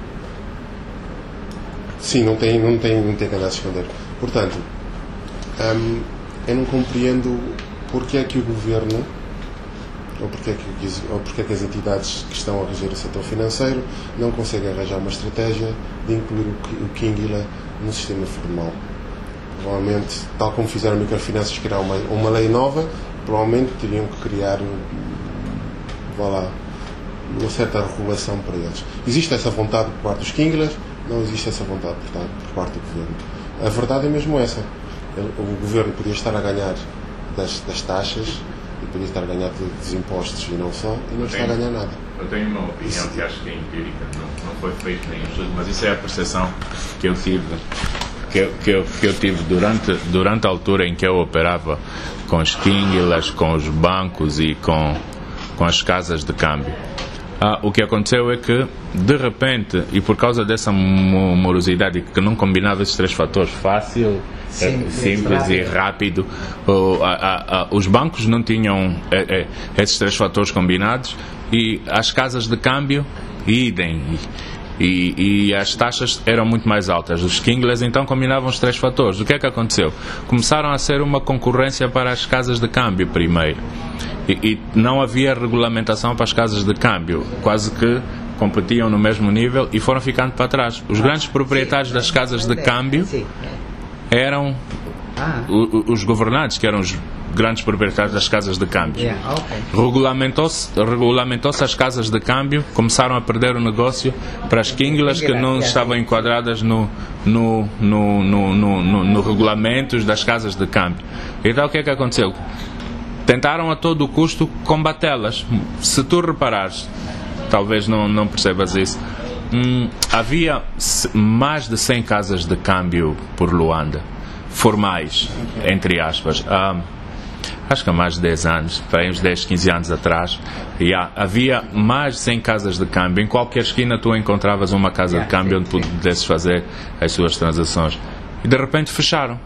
Sim, não tem, não tem, não tem que andar a se esconder. Portanto, hum, eu não compreendo porque é que o governo, ou porque é que, ou porque é que as entidades que estão a reger o setor financeiro não conseguem arranjar uma estratégia de incluir o, o quinguila no sistema formal. Provavelmente, tal como fizeram microfinanças, criar uma, uma lei nova, provavelmente teriam que criar um, vá lá, uma certa regulação para eles. Existe essa vontade por parte dos quinguilas, não existe essa vontade, portanto, por parte do governo. A verdade é mesmo essa. O governo podia estar a ganhar das, das taxas e podia estar a ganhar dos impostos e não só, e não está a ganhar nada. Eu tenho uma opinião isso, que acho que é empírica, não, não foi feito nenhum estudo, mas isso é a percepção que eu tive, que eu, que eu, que eu tive durante, durante a altura em que eu operava com os quinglas, com os bancos e com, com as casas de câmbio. Ah, o que aconteceu é que, de repente, e por causa dessa morosidade que não combinava esses três fatores, fácil, simples, simples rápido. e rápido, oh, a, a, a, os bancos não tinham é, é, esses três fatores combinados e as casas de câmbio, idem. E, e as taxas eram muito mais altas. Os quinglas então combinavam os três fatores. O que é que aconteceu? Começaram a ser uma concorrência para as casas de câmbio primeiro. E, e não havia regulamentação para as casas de câmbio. Quase que competiam no mesmo nível e foram ficando para trás. Os grandes proprietários das casas de câmbio eram os governantes, que eram os grandes proprietários das casas de câmbio. Yeah, okay. Regulamentou-se, regulamentou-se as casas de câmbio, começaram a perder o negócio para as quinglas que não estavam enquadradas no, no, no, no, no, no, no regulamentos das casas de câmbio. Então o que é que aconteceu? Tentaram a todo o custo combatê-las. Se tu reparares, talvez não, não percebas isso, hum, havia mais de cem casas de câmbio por Luanda, formais, entre aspas. Ah, acho que há mais de dez anos, para uns dez, quinze anos atrás, yeah, havia mais de cem casas de câmbio. Em qualquer esquina tu encontravas uma casa de câmbio onde pudesses fazer as suas transações. E de repente fecharam.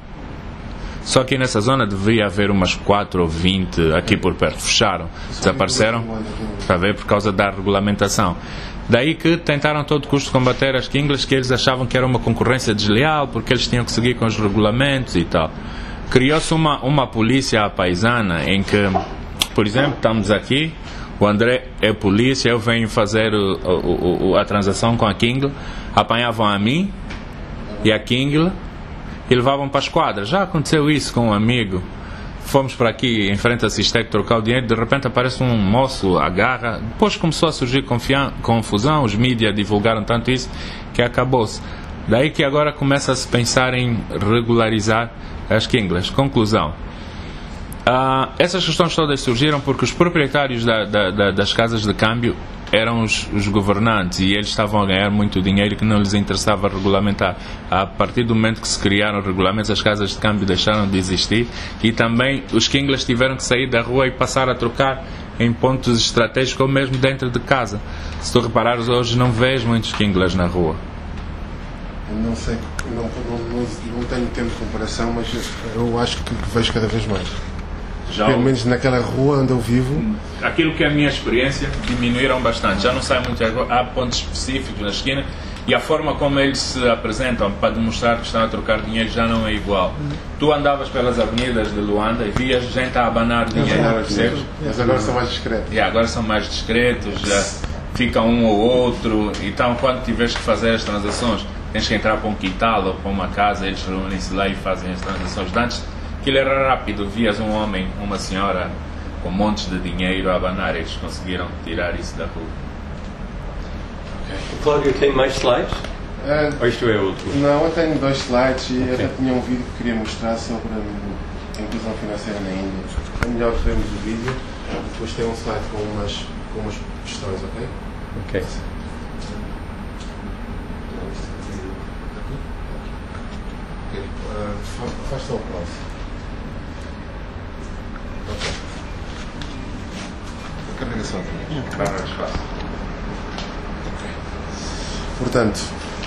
Só que nessa zona devia haver umas quatro ou vinte aqui por perto. Fecharam, desapareceram, está a ver, por causa da regulamentação. Daí que tentaram a todo custo combater as quinglas, que eles achavam que era uma concorrência desleal, porque eles tinham que seguir com os regulamentos e tal. Criou-se uma, uma polícia paisana em que, por exemplo, estamos aqui, o André é polícia, eu venho fazer o, o, o, a transação com a Kingla, apanhavam a mim e a Kingla e levavam para as quadras. Já aconteceu isso com um amigo. Fomos para aqui, em frente a Sistec, trocar o dinheiro, de repente aparece um moço, agarra. Depois começou a surgir confusão, os mídias divulgaram tanto isso que acabou-se. Daí que agora começa a se pensar em regularizar as quinglas. Conclusão. Uh, essas questões todas surgiram porque os proprietários da, da, da, das casas de câmbio eram os, os governantes e eles estavam a ganhar muito dinheiro que não lhes interessava regulamentar. A partir do momento que se criaram regulamentos, as casas de câmbio deixaram de existir e também os quinglas tiveram que sair da rua e passar a trocar em pontos estratégicos ou mesmo dentro de casa. Se tu reparares, hoje não vês muitos quinglas na rua. Não sei, não, não, não tenho tempo de comparação, mas eu acho que vejo cada vez mais. Já Pelo menos naquela rua onde eu vivo. Aquilo que é a minha experiência, diminuíram bastante. Já não sai muito. Há pontos específicos na esquina e a forma como eles se apresentam para demonstrar que estão a trocar dinheiro já não é igual. Uhum. Tu andavas pelas avenidas de Luanda e vias gente a abanar dinheiro. Mas agora são mais discretos. E agora são mais discretos, já fica um ou outro. Então, quando tiveres que fazer as transações, tens que entrar para um quintal ou para uma casa, eles reúnem-se lá e fazem as transações. Antes, aquilo era rápido, vias um homem, uma senhora com montes de dinheiro a abanar, eles conseguiram tirar isso da rua. Okay. Cláudio, tem mais slides? Uh, ou isto é o último? Não, eu tenho dois slides e okay. até tinha um vídeo que queria mostrar sobre a inclusão financeira na Índia. É melhor vermos o vídeo, depois tem um slide com umas, com umas questões, ok? Ok. Uh, faz só o próximo. Ok. Carrega só também. Para mais fácil. Ok. Portanto,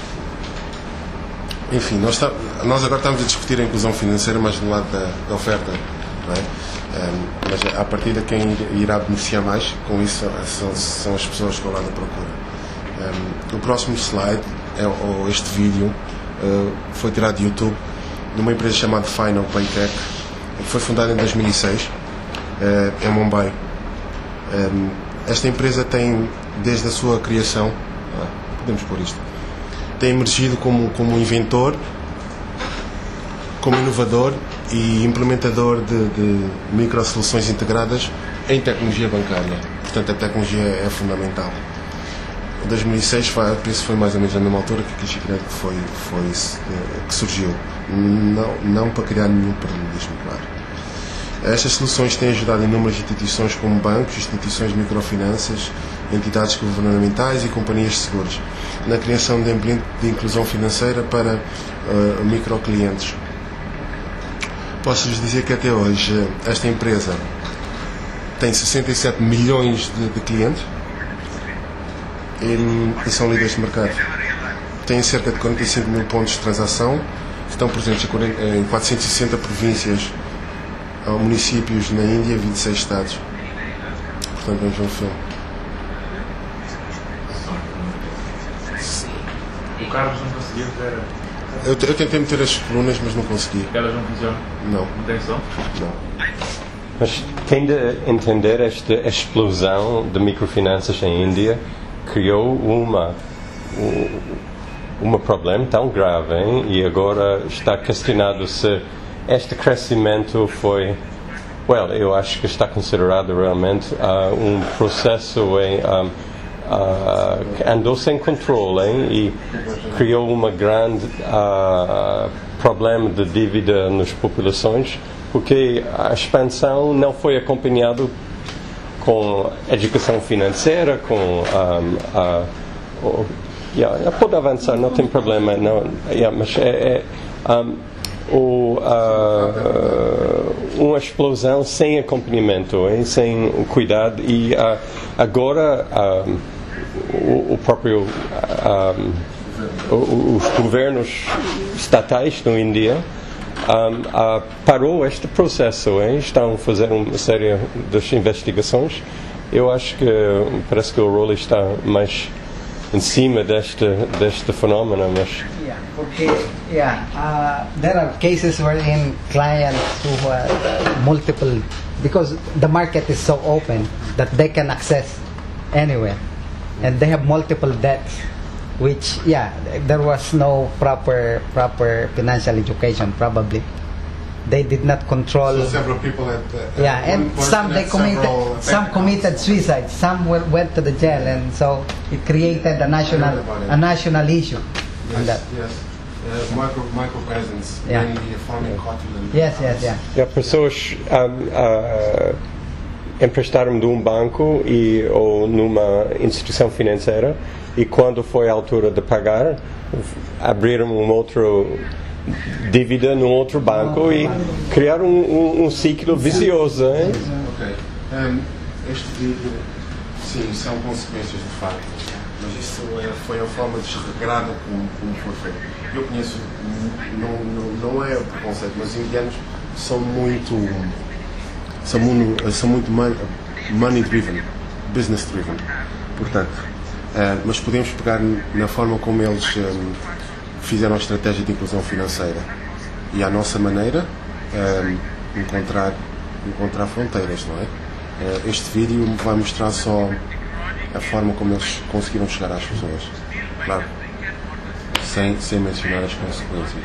enfim, nós, está, nós agora estamos a discutir a inclusão financeira, mas do lado da, da oferta, não é? Um, mas a partir de quem irá beneficiar mais com isso são, são as pessoas que vão lá da procura. Um, o próximo slide, é, ou este vídeo, uh, foi tirado de YouTube, de uma empresa chamada Final Paytech, que foi fundada em dois mil e seis, uh, em Mumbai. Um, esta empresa tem, desde a sua criação, ah, podemos pôr isto, tem emergido como, como inventor, como inovador e implementador de, de microsoluções integradas em tecnologia bancária. Portanto, a tecnologia é fundamental. dois mil e seis foi, isso foi mais ou menos na mesma altura que a Chiquinete que foi, foi que surgiu, não, não para criar nenhum paralelismo, claro. Estas soluções têm ajudado inúmeras instituições como bancos, instituições de microfinanças, entidades governamentais e companhias de seguros na criação de ambiente de inclusão financeira para uh, microclientes. Posso-vos dizer que até hoje esta empresa tem sessenta e sete milhões de, de clientes e, e são líderes de mercado. Têm cerca de quarenta e cinco mil pontos de transação, estão presentes em quatrocentas e sessenta províncias ou municípios na Índia e vinte e seis estados. Portanto, vamos ver um filme. O Carlos não conseguia ver. Eu, eu tentei meter as colunas, mas não consegui. Elas não funcionam? Não. Não tem som? Não. Mas tem de entender esta explosão de microfinanças em Índia criou uma um, um problema tão grave, hein? E agora está questionado se este crescimento foi, well, eu acho que está considerado realmente uh, um processo em, um, uh, que andou sem controle, hein? E criou uma grande uh, problema de dívida nas populações, porque a expansão não foi acompanhada com educação financeira, com um, uh, uh, yeah, pode avançar, não tem problema, não, yeah, mas é, é um, ou uh, uma explosão sem acompanhamento, hein? Sem cuidado, e uh, agora um, o, o próprio um, os governos estatais na Índia um, uh, parou este processo, hein? Estão a fazer uma série de investigações. Eu acho que parece que o Rolly está mais em cima deste deste fenómeno, mas yeah, porque yeah, uh, there are cases wherein clients who are multiple, because the market is so open that they can access anywhere, and they have multiple debts, which yeah, there was no proper proper financial education probably. They did not control. So several people had, uh, yeah, and some they committed, some committed suicide. Some were, went to the jail, and so it created a national a national issue. Yes, on that. yes. Uh, micro micro peasants, Yeah. mainly farming cotton. And Yes, yes, yeah. e as pessoas um, uh, emprestaram de um banco e, ou numa instituição financeira, e quando foi a altura de pagar, abriram um outro dívida num outro banco e criaram um, um, um ciclo vicioso, hein? Ok. Um, este vídeo, sim, são consequências de facto, mas isso é, foi a forma desregrada como, como foi feito. Eu conheço, não, não, não é preconceito, mas os indianos são muito, são muito, são muito money driven, business driven. Portanto, uh, mas podemos pegar na forma como eles um, fizeram a estratégia de inclusão financeira e à nossa maneira um, encontrar, encontrar fronteiras, não é? Uh, este vídeo vai mostrar só a forma como eles conseguiram chegar às pessoas, claro, sem, sem mencionar as consequências.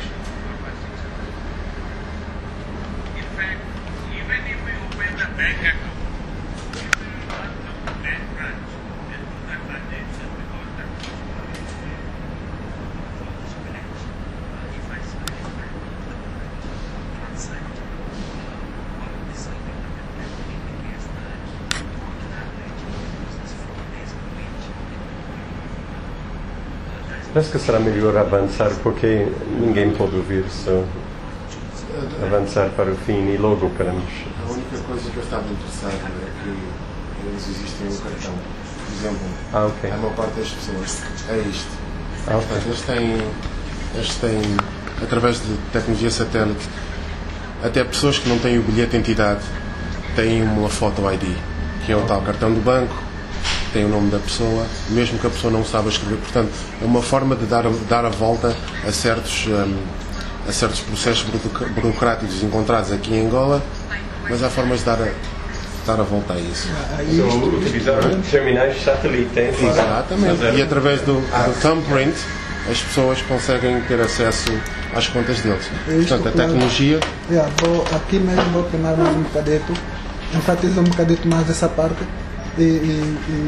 Parece que será melhor avançar, porque ninguém pode ouvir, só avançar para o fim e logo paramos. A única coisa que eu estava interessado é que eles existem no cartão. Por exemplo, Ah, ok. a maior parte das pessoas é isto. Ah, ok. Portanto, eles têm, eles têm, através de tecnologia satélite, até pessoas que não têm o bilhete de identidade têm uma foto I D, que é o tal cartão do banco, tem o nome da pessoa, mesmo que a pessoa não saiba escrever. Portanto, é uma forma de dar, dar a volta a certos, um, a certos processos burocráticos encontrados aqui em Angola, mas há formas de dar a, dar a volta a isso. Utilizaram terminais satélite, hein? Exatamente. E através do, do thumbprint as pessoas conseguem ter acesso às contas deles. Portanto, a tecnologia... Yeah, vou, aqui mesmo vou pegar mais um bocadito, enfatizo um bocadito mais essa parte. E, e, e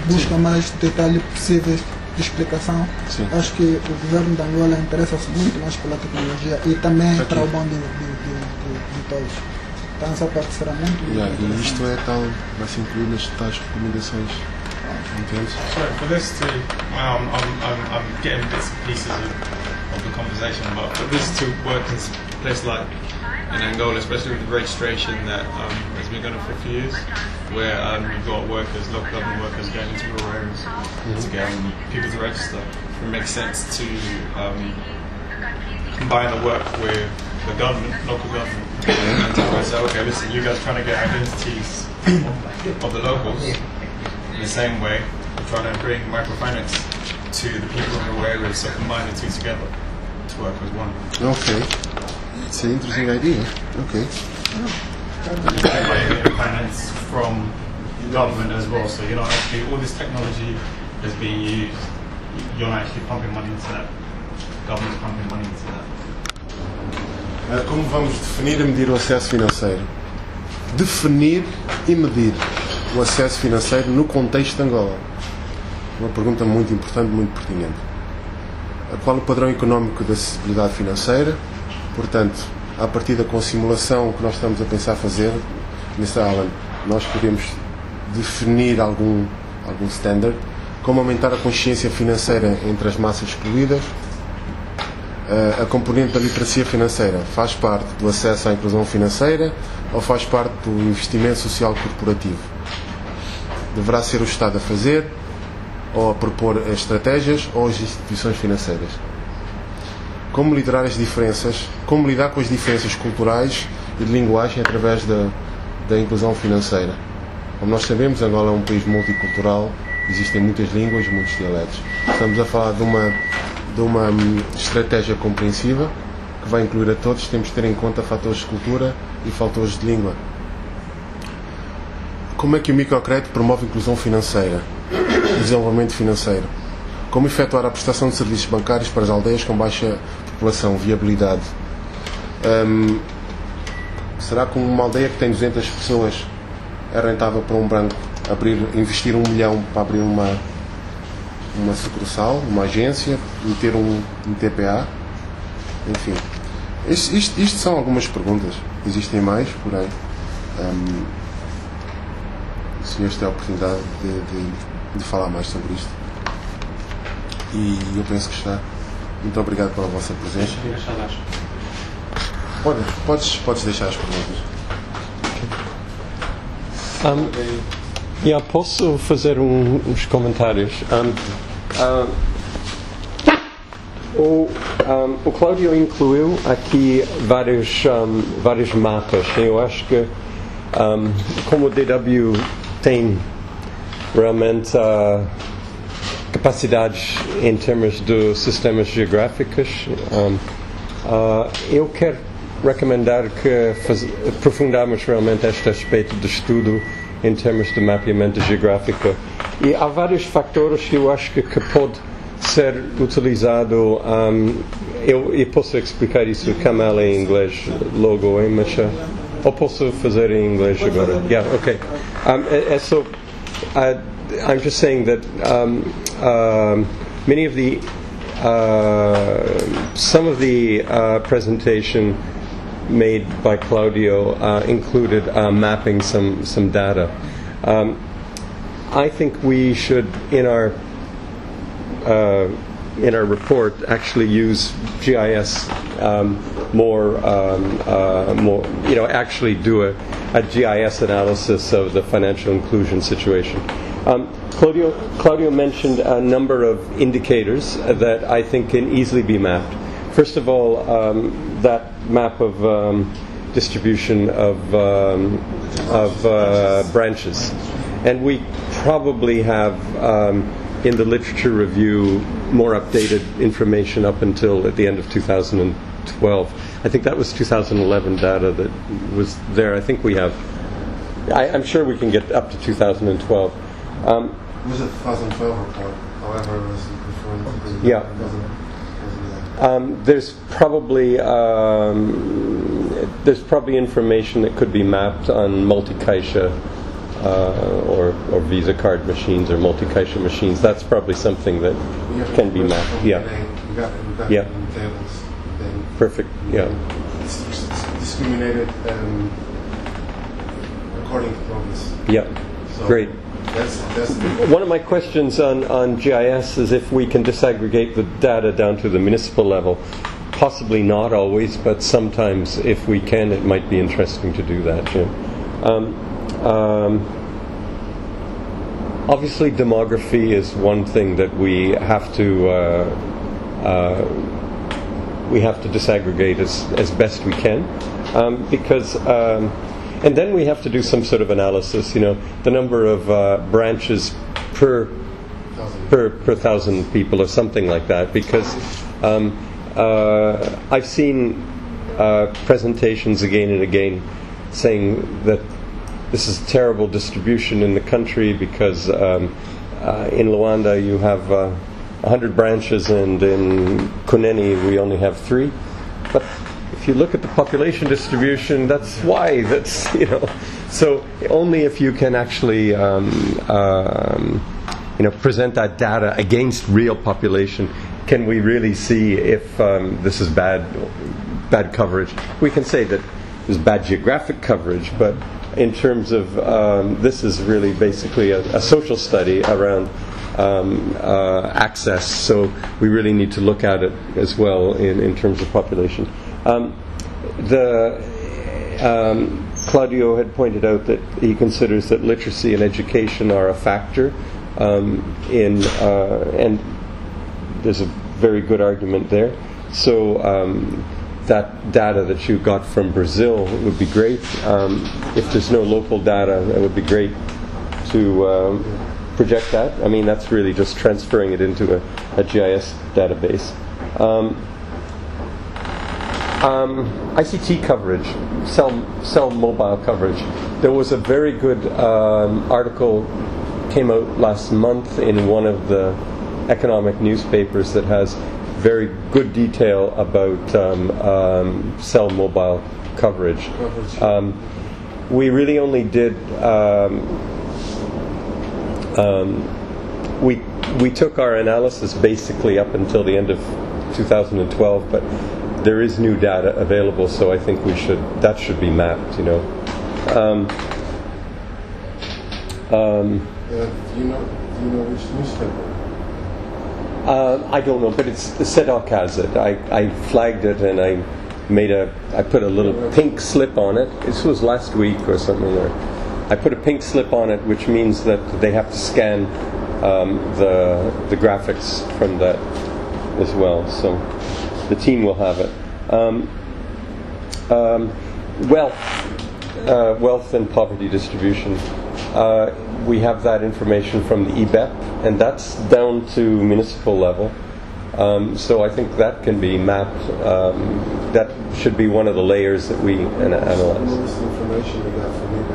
busca mais detalhes possíveis de explicação. Sim. Acho que o governo de Angola interessa-se muito mais pela tecnologia e também Aqui. para o bom de, de, de, de, de todos. Então essa parte será muito Yeah, muito e isto é tal, vai se incluir nas tais recomendações. Entende? Sorry, for this to, well, I'm, I'm, I'm, I'm getting bits and pieces of, of the conversation, but for this to work in a place like in Angola, especially with the registration that um, has been going on for a few years, where um, you've got workers, local government workers going into rural areas mm-hmm. to get um, people to register. It makes sense to um, combine the work with the government, local government, and to say, okay, listen, you guys are trying to get identities of the locals. In the same way, we're trying to bring microfinance to the people in rural areas, so combine the two together to work as one. Okay. It's an interesting idea. Okay. Finance from government as well, so you're not actually, all this technology is being used, you're not actually pumping money into that, government's pumping money into that. Como vamos definir e medir o acesso financeiro? Definir e medir o acesso financeiro no contexto de Angola. Uma pergunta muito importante, muito pertinente. Qual o padrão económico da acessibilidade financeira? Portanto, a partir da com a simulação que nós estamos a pensar fazer, mister Alan, nós podemos definir algum, algum standard, como aumentar a consciência financeira entre as massas excluídas. A componente da literacia financeira faz parte do acesso à inclusão financeira ou faz parte do investimento social corporativo? Deverá ser o Estado a fazer, ou a propor as estratégias, ou as instituições financeiras? Como liderar as diferenças, como lidar com as diferenças culturais e de linguagem através da, da inclusão financeira? Como nós sabemos, Angola é um país multicultural, existem muitas línguas, muitos dialetos. Estamos a falar de uma, de uma estratégia compreensiva que vai incluir a todos. Temos de ter em conta fatores de cultura e fatores de língua. Como é que o microcrédito promove a inclusão financeira e desenvolvimento financeiro? Como efetuar a prestação de serviços bancários para as aldeias com baixa população, viabilidade? Um, será que uma aldeia que tem duzentas pessoas é rentável para um banco abrir, investir um milhão para abrir uma, uma sucursal, uma agência, meter um, um T P A? Enfim, isto, isto, isto são algumas perguntas. Existem mais, porém, um, o senhor tem a oportunidade de, de, de falar mais sobre isto. E eu penso que está. Muito obrigado pela vossa presença. Podes, podes, podes deixar as perguntas. Um, yeah, posso fazer um, uns comentários? Um, uh, o, um, o Cláudio incluiu aqui vários, um, vários mapas. Eu acho que um, como o D W tem realmente uh, capacidades em termos de sistemas geográficos, um, uh, eu quero recomendar que faz, aprofundamos realmente este aspecto de estudo em termos de mapeamento geográfico. E há vários fatores que eu acho que, que pode ser utilizado. Um, eu, eu posso explicar isso como é em inglês logo, hein, mas uh, ou posso fazer em inglês agora? Yeah, okay. Um, uh, so, uh, I'm just saying that um, uh, many of the uh, some of the uh, presentation made by Claudio uh, included uh, mapping some some data. Um, I think we should, in our uh, in our report, actually use G I S um, more, um, uh, more. You know, actually do a, a G I S analysis of the financial inclusion situation. Um, Claudio, Claudio mentioned a number of indicators that I think can easily be mapped. First of all, um, that map of um, distribution of um, of uh, branches, and we probably have um, in the literature review more updated information up until at the end of two thousand twelve. I think that was two thousand eleven data that was there. I think we have. I, I'm sure we can get up to two thousand twelve. Um, it was a two thousand twelve report. However, it was referring to the yeah. Um, there's probably um, there's probably information that could be mapped on multi-caixa uh, or, or Visa card machines or multi-caixa machines. That's probably something that can be mapped. Yeah. Yeah. Perfect. Yeah. It's, it's discriminated um, according to province. Yeah. So great. That's, that's One of my questions on, on G I S is if we can disaggregate the data down to the municipal level. Possibly not always, but sometimes if we can, it might be interesting to do that, Jim. Um, um, obviously, demography is one thing that we have to uh, uh, we have to disaggregate as, as best we can, um, because um, and then we have to do some sort of analysis. You know, the number of uh, branches per per per thousand people or something like that, because um, uh, I've seen uh, presentations again and again saying that this is terrible distribution in the country because um, uh, in Luanda you have uh, one hundred branches and in Kuneni we only have three. But if you look at the population distribution, that's why. That's, you know, so only if you can actually um, um, you know, present that data against real population can we really see if um, this is bad bad coverage. We can say that there's bad geographic coverage, but in terms of um, this is really basically a, a social study around um, uh, access, so we really need to look at it as well in, in terms of population. Um, the um, Claudio had pointed out that he considers that literacy and education are a factor um, in, uh, and there's a very good argument there. So um, that data that you got from Brazil would be great. Um, if there's no local data, it would be great to um, project that. I mean, that's really just transferring it into a, a G I S database. Um, um, I C T coverage, cell, cell mobile coverage. There was a very good um, article came out last month in one of the economic newspapers that has very good detail about um, um, cell mobile coverage. Um, we really only did um, um, we we took our analysis basically up until the end of two thousand twelve, but there is new data available, so I think we should that should be mapped. You know. Um, um, uh, do you know? Do you know which newspaper? Uh, I don't know, but it's the SEDOC has it. I, I flagged it and I made a I put a little pink slip on it. This was last week or something. Or I put a pink slip on it, which means that they have to scan um, the the graphics from that as well. So the team will have it. Um, um, wealth, uh, wealth and poverty distribution. Uh, we have that information from the E B E P, and that's down to municipal level. Um, so I think that can be mapped. Um, that should be one of the layers that we an- analyze. What's the information we got from E B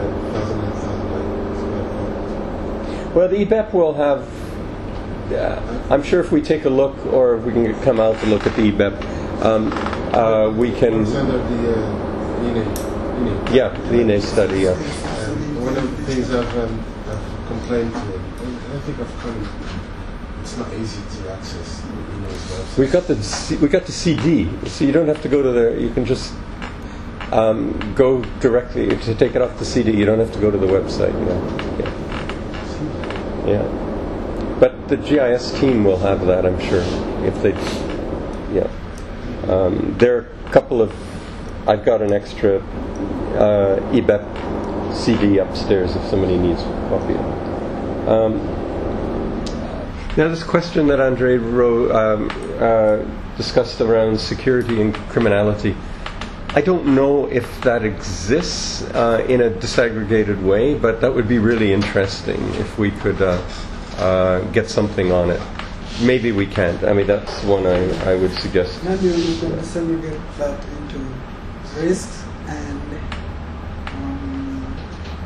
E P? Well, the E B E P will have. Uh, I'm sure if we take a look, or if we can come out to look at the E B E P, um, uh, we can. Under the uh, I N E. Yeah, the I N E study. Yeah. And one of the things I've, um, I've complained to, I think I've come. It's not easy to access. You know, we got the C- we got the C D, so you don't have to go to the. You can just um, go directly to take it off the C D. You don't have to go to the website. Yeah. Yeah. yeah. But the G I S team will have that, I'm sure. If they, yeah. Um, there are a couple of. I've got an extra uh, E B E P C D upstairs if somebody needs a copy of it. Um, now, this question that Andre wrote, um, uh, discussed around security and criminality, I don't know if that exists uh, in a disaggregated way, but that would be really interesting if we could uh, uh, get something on it. Maybe we can't. I mean, that's one I, I would suggest. Maybe we can segregate that into risks and um,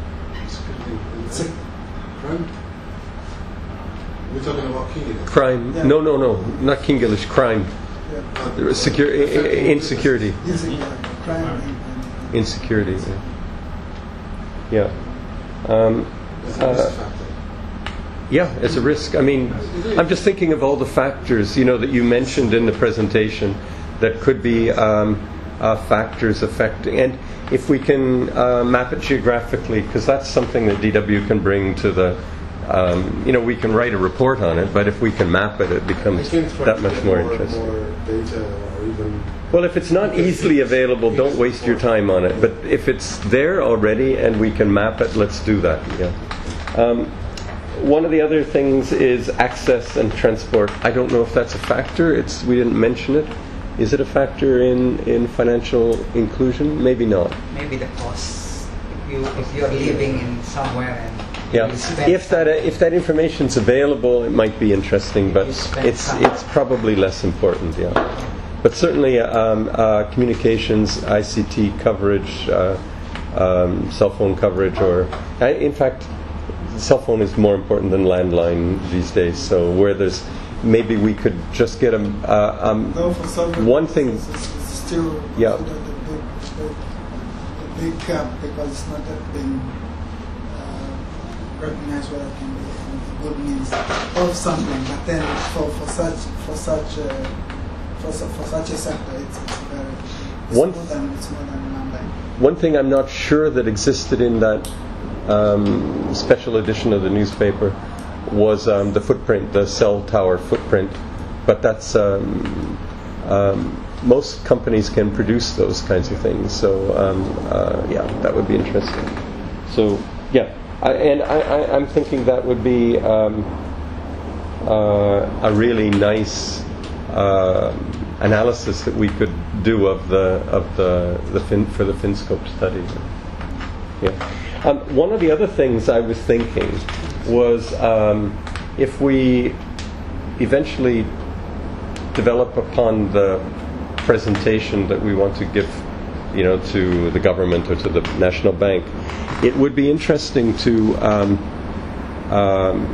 crime. We're talking about Kingilis. Crime? Yeah. No, no, no, not Kingilis. Crime. Yeah. Security, insecurity. Insecurity. Crime. Insecurity. Yeah. yeah. Um, Uh, yeah, it's a risk. I mean, I'm just thinking of all the factors, you know, that you mentioned in the presentation that could be um, uh, factors affecting. And if we can uh, map it geographically, because that's something that D W can bring to the, um, you know, we can write a report on it, but if we can map it, it becomes that much more, more interesting. More data or even well, if it's not easily available, don't waste your time on it. But if it's there already and we can map it, let's do that. Yeah. Um, one of the other things is access and transport. I don't know if that's a factor. It's we didn't mention it. Is it a factor in, in financial inclusion? Maybe not. Maybe the cost. If you if you're living in somewhere and yeah, you spend if that if that information's available, it might be interesting, but it's some. it's probably less important. Yeah, but certainly um, uh, communications, I C T coverage, uh, um, cell phone coverage, or uh, in fact, cell phone is more important than landline these days. So where there's maybe we could just get a uh, um, No, for some one thing. It's, it's still Yeah. the, the, big, the, the big gap because it's not that being uh, recognized what it can be and the good means of something. But then for, for such for such a, for, su- for such a sector, it's, it's very it's One- more than it's more than landline. One thing I'm not sure that existed in that um, special edition of the newspaper was um, the footprint, the cell tower footprint. But that's um, um, most companies can produce those kinds of things. So um, uh, yeah, that would be interesting. So yeah, I, and I, I, I'm thinking that would be um, uh, a really nice uh, analysis that we could do of the of the the fin, for the FinScope study. Yeah. Um, one of the other things I was thinking was um, if we eventually develop upon the presentation that we want to give, you know, to the government or to the National Bank, it would be interesting to um, um,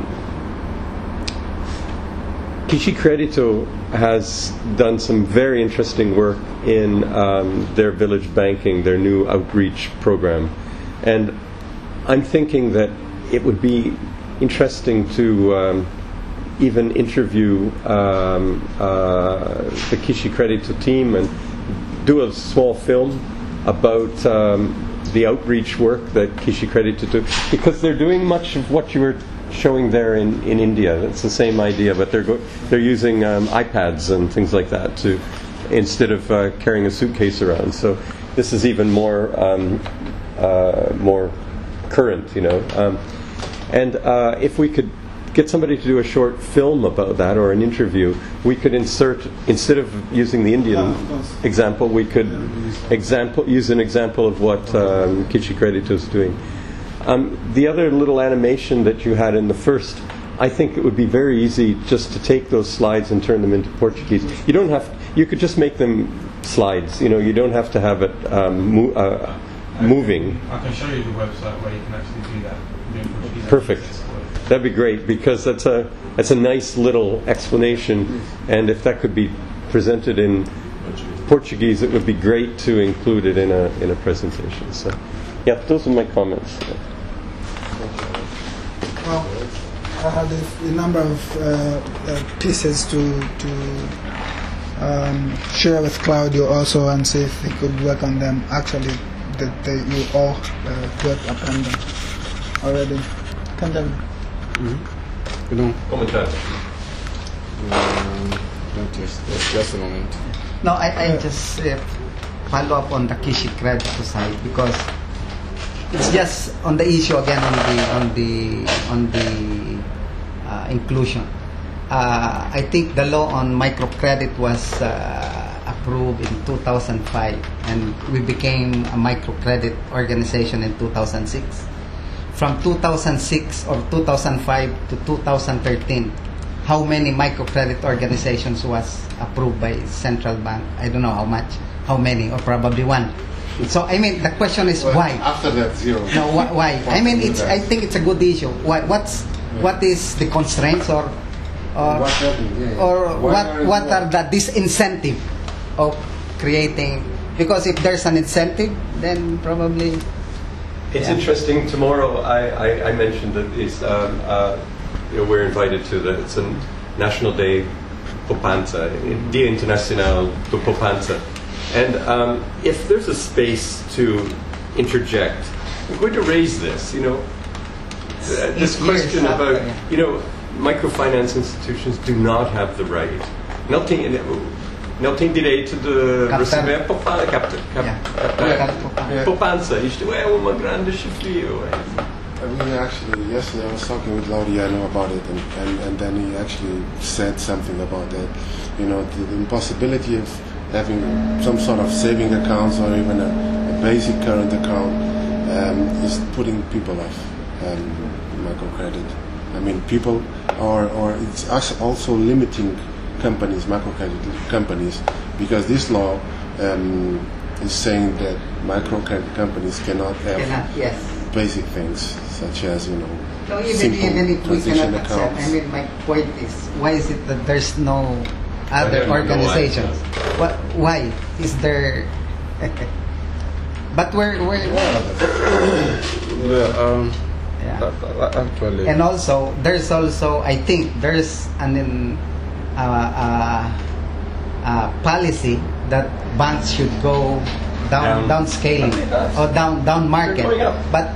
Kishi Credito has done some very interesting work in um, their village banking, their new outreach program, and I'm thinking that it would be interesting to um, even interview um, uh, the Kishi Credito team and do a small film about um, the outreach work that Kishi Credito do, because they're doing much of what you were showing there in, in India. It's the same idea, but they're go- they're using um, iPads and things like that to instead of uh, carrying a suitcase around. So this is even more um, uh, more current, you know. Um, and uh, if we could get somebody to do a short film about that or an interview, we could insert, instead of using the Indian Ah, example, we could example use an example of what um, Kishi Credito is doing. Um, the other little animation that you had in the first, I think it would be very easy just to take those slides and turn them into Portuguese. You don't have, you could just make them slides. You know, you don't have to have it um, mo- uh, moving. I can show you the website where you can actually do that. in Portuguese. Perfect. That'd be great, because that's a that's a nice little explanation, and if that could be presented in Portuguese, it would be great to include it in a in a presentation. So, yeah, those are my comments. Well, I had a, a number of uh, uh, pieces to to um, share with Claudio also and see if he could work on them. Actually, that they, you all uh, worked upon them already. Can tell me. Mm-hmm. You know, Comentar. um, just, just a moment. No, I, I just uh, follow up on the Kishi Credito side, because it's just on the issue again on the on the on the uh, inclusion. Uh, I think the law on microcredit was uh, approved in two thousand five, and we became a microcredit organization in two thousand six. From two thousand six or two thousand five to two thousand thirteen, how many microcredit organizations was approved by central bank? I don't know how much, how many, or probably one. So I mean, the question is Well, why? After that, zero. No, why? why? I mean, it's. I think it's a good issue. Why, what's what is the constraints or or What happened? Yeah, yeah. or Why what are- what why- are the disincentive of creating? Because if there's an incentive, then probably It's Yeah. interesting. Tomorrow, I, I, I mentioned that is um, uh, you know, we're invited to the it's a National Day Poupança, Dia Internacional do Poupança, and um, if there's a space to interject, I'm going to raise this. You know, uh, this Eight question years about after, yeah. you know microfinance institutions do not have the right. Não tem, não tem direito de Captar. receber poupança. Cap, cap, Yeah. captar. Yeah. Poupança. Isto é uma grande desafio. I mean, actually, yesterday I was talking with Laureano about it, and, and, and then he actually said something about that. You know, the, the impossibility of having some sort of saving accounts or even a, a basic current account um, is putting people off um, microcredit. I mean, people are, or it's us also limiting companies, microcredit companies, because this law um, is saying that microcredit companies cannot have Cannot, yes. basic things such as, you know, No, even, simple even if we transition cannot accept, accounts. I mean, my point is, why is it that there's no other have no organizations? What, why is there? But we're, we're Yeah, um, yeah. that- that- actually, And also, there's also, I think, there's an uh, uh, uh, policy that banks should go down, Down. downscaling or down, down market, They're going up. but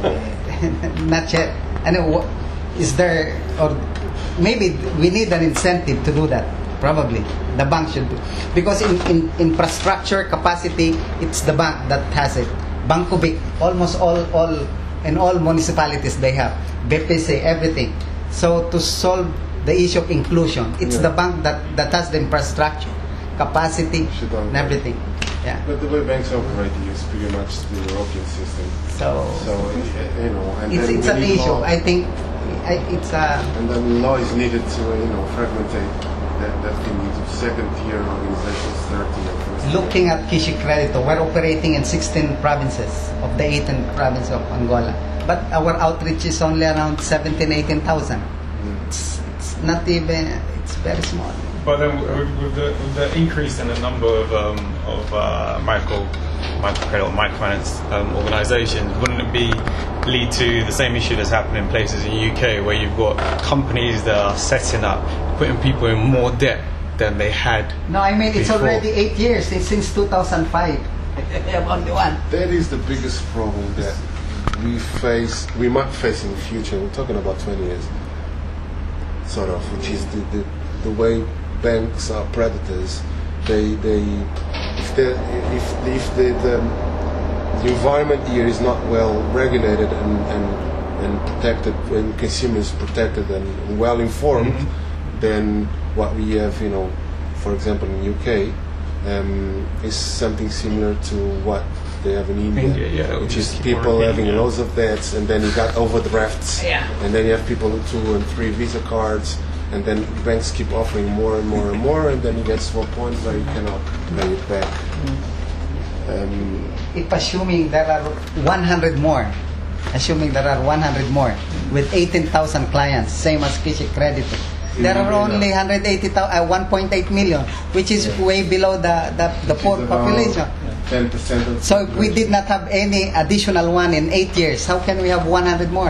not yet. And uh, wha- is there, or maybe we need an incentive to do that. Probably the bank should do, because in, in infrastructure capacity, it's the bank that has it. Banco Bic, almost all all in all municipalities they have B P C, everything. So to solve the issue of inclusion, it's Yeah. the bank that, that has the infrastructure capacity Should own and that. everything. Yeah. But the way banks operate is pretty much the European system. So So, uh, you know, and it's then it's we an need issue. law, I think I, it's a and then law is needed to, uh, you know, fragmentate that, that thing into second tier organizations, third tier, first tier. looking at Kishi Credito, we're operating in sixteen provinces of the eighteen province of Angola. But our outreach is only around seventeen, eighteen thousand. It's, it's not even, it's very small. But then with, with, the, with the increase in the number of um, of uh, micro microcredit or microfinance um, organisations, wouldn't it be lead to the same issue that's happening in places in the U K where you've got companies that are setting up, putting people in more debt than they had? No, I mean, it's Before. already eight years. It's since two thousand five. We have only one. That is the biggest problem that we face, we might face in the future. We're talking about twenty years, sort of, which is the, the, the way banks are predators. They, they, if, they, if, if the, the, the environment here is not well regulated and, and, and protected, and consumers protected and well informed, Mm-hmm. then what we have, you know, for example, in the U K, um, is something similar to what they have in India, India, yeah, which just is keep on people repeating, having yeah. loads of debts, and then you got overdrafts, Yeah. and then you have people with two and three Visa cards, and then banks keep offering more and more and more, and then it gets to a point where you cannot pay it back. Um, If assuming there are one hundred more, assuming there are one hundred more with eighteen thousand clients, same as Kishi Credito, there are only one hundred eighty thousand, uh, one point eight million, which is way below the, the, the poor population. ten percent of So if we did not have any additional one in eight years, how can we have one hundred more?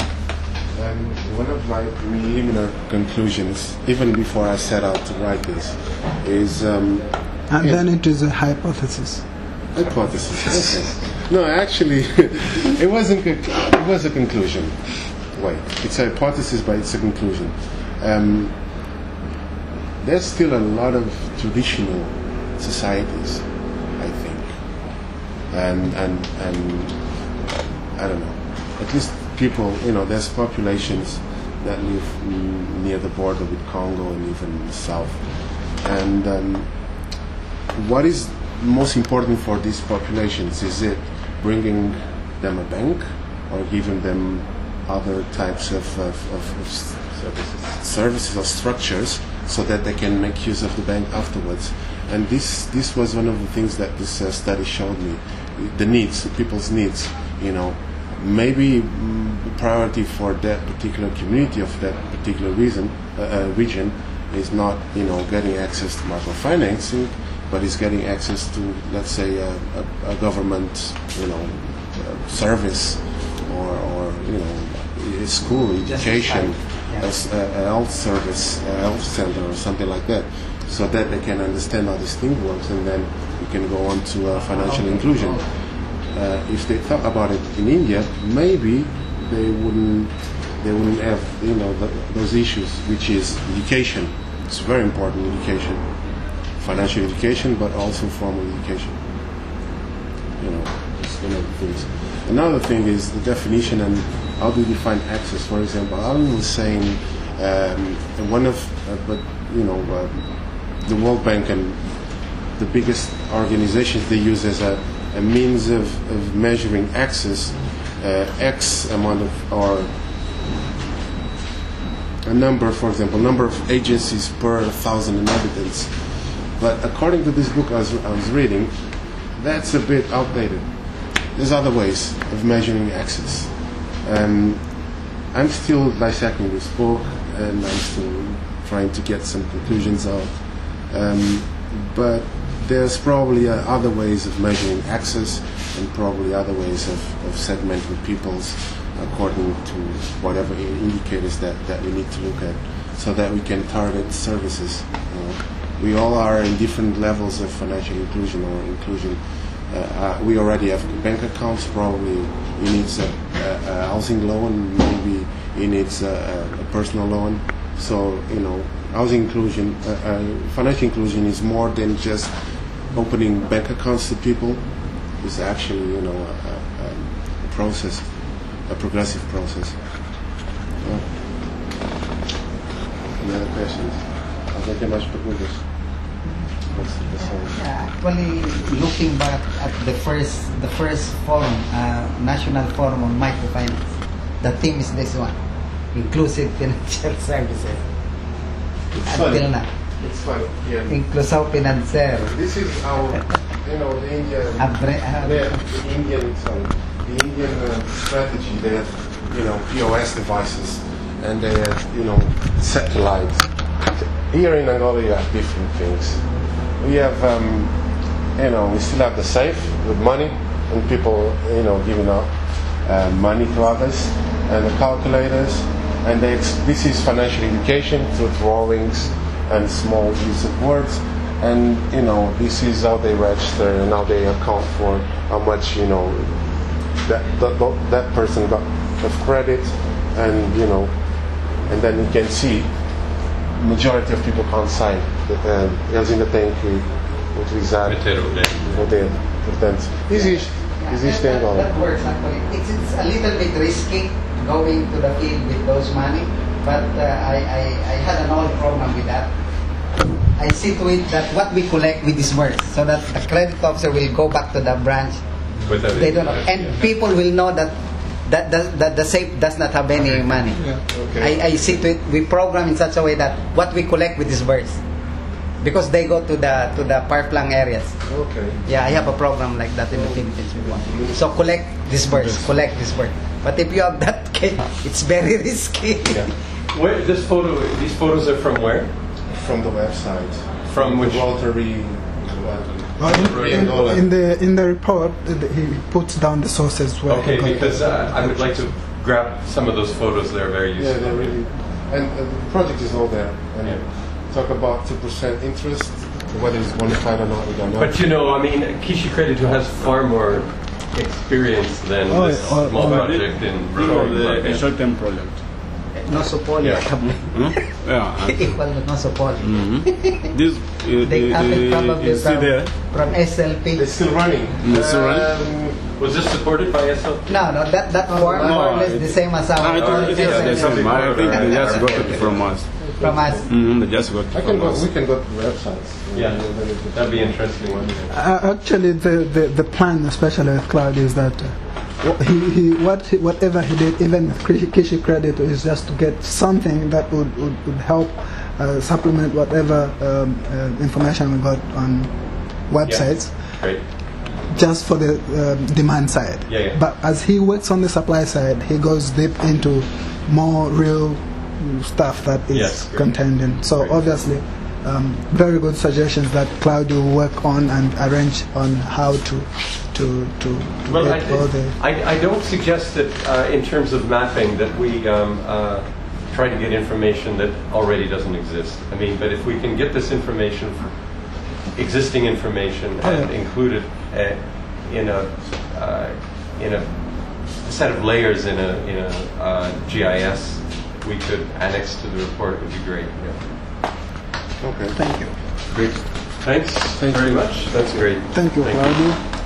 And one of my preliminary conclusions, even before I set out to write this, is um, And Yeah. then it is a hypothesis. hypothesis. No, actually, it wasn't. It was a conclusion. Wait, it's a hypothesis, but it's a conclusion. Um, there's still a lot of traditional societies, I think, and and and I don't know. At least people, you know, there's populations that live mm, near the border with Congo and even south, and um, what is most important for these populations? Is it bringing them a bank or giving them other types of, of, of, of services. services or structures so that they can make use of the bank afterwards? And this this was one of the things that this uh, study showed me, the needs, the people's needs. You know, maybe mm, the priority for that particular community of that particular reason, uh, uh, region is not, you know, getting access to microfinancing, but is getting access to, let's say, a, a, a government, you know, uh, service or, or you know, school, education, Yeah. a, s- a- a health service, a health center or something like that, so that they can understand how this thing works, and then we can go on to uh, financial inclusion. Uh, if they thought about it in India, maybe they wouldn't they wouldn't have you know th those issues, which is education. It's very important, education, financial education, but also formal education. You know, it's one of the things. Another thing is the definition and how do you define access. For example, Alan was saying um, one of, uh, but you know, uh, the World Bank and the biggest organizations they use as a, a means of, of measuring access, uh, X amount of, or a number, for example, number of agencies per thousand inhabitants. But according to this book I was, I was reading, that's a bit outdated. There's other ways of measuring access. Um, I'm still dissecting this book, and I'm still trying to get some conclusions out. Um, but there's probably uh, other ways of measuring access, and probably other ways of, of segmenting peoples according to whatever i- indicators that, that we need to look at, so that we can target services. You know. We all are in different levels of financial inclusion or inclusion. Uh, uh, we already have bank accounts. Probably he needs a, a, a housing loan. Maybe he needs a, a, a personal loan. So you know, housing inclusion, uh, uh, financial inclusion is more than just opening bank accounts to people. It's actually you know a, a, a process, a progressive process. Yeah. Any other questions? Alguém tem mais perguntas? Yeah, actually, looking back at the first the first forum, uh, national forum on microfinance, the theme is this one: inclusive financial services. It's Until funny. now, It's funny. Yeah. inclusive financier. This is our, you know, the Indian, Abre- uh, the, the Indian, sorry, the Indian uh, strategy. They have, you know, P O S devices, and they have, you know, satellites. Here in Angola, you have different things. We have, um, you know, we still have the safe with money, and people, you know, giving out uh, money to others, and the calculators, and they ex- this is financial education through drawings and small use of words, and you know, this is how they register and how they account for how much you know that that, that person got of credit, and you know, and then you can see majority of people can't sign. Uh, eles ainda têm que utilizar Meter o dedo. o dedo. Portanto, existe, Yeah, existe that, em Angola. that works actually. It's, it's a little bit risky going to the field with those money, but uh, I, I, I had an old problem with that. I see to it that what we collect we disburse, so that the credit officer will go back to the branch. Without They it, don't know, yeah. and people will know that that the, that the safe does not have any money. Okay. I, I see to it we program in such a way that what we collect we disburse, because they go to the to the Parplang areas. Okay. Yeah, I have a program like that in the Philippines before. So collect, disburse, collect, disburse. But if you have that case, it's very risky. Where this photo? These photos are from where? From the website. From which? Walter Reed. Well, in, in, in the in the report, uh, the- he puts down the sources where he Okay, got it. because uh, I would like to grab some of those photos. They're very useful. Yeah, they're really, and uh, the project is all there. And Yeah. talk about two percent interest, whether it's qualified or not, we don't know. But you know, I mean, Kishi Credit, who has far more experience than Oh, this yeah, oh, small oh. project in For Brunei. the short-term project. No support. Yeah. Hmm? Yeah. Equal to no support. This, uh, They have it uh, probably you see from, there? from S L P. It's still running. It's still running? Um, Was this supported by S L P? No, no, that that form No, more or less it- the same as our. Ah, it is, it is the same. I think they just got it from us. From us. Mm-hmm, they just got it I can from go. us. We can go to the websites. Yeah. And then it- That'd be interesting. One. Uh, actually, the, the, the plan, especially with Cloud, is that uh, wh- he, he what he, whatever he did, even with Kishi Kishi Credit, is just to get something that would would, would help uh, supplement whatever um, uh, information we got on websites, Great. just for the um, demand side. Yeah, yeah. But as he works on the supply side, he goes deep into more real stuff that is Yes, great. contained in. So Great. obviously, um, very good suggestions that Claudio will work on and arrange on how to to to, to well, get I, all the. I, I don't suggest that uh, in terms of mapping that we um, uh, try to get information that already doesn't exist. I mean, but if we can get this information, existing information, Oh, and yeah. include it uh, in a uh, in a set of layers in a in a uh, G I S, we could annex to the report. It would be great. Yeah. Okay. Thank you. Great. Thanks Thank very you. much. That's great. Thank you, Thank Claudio.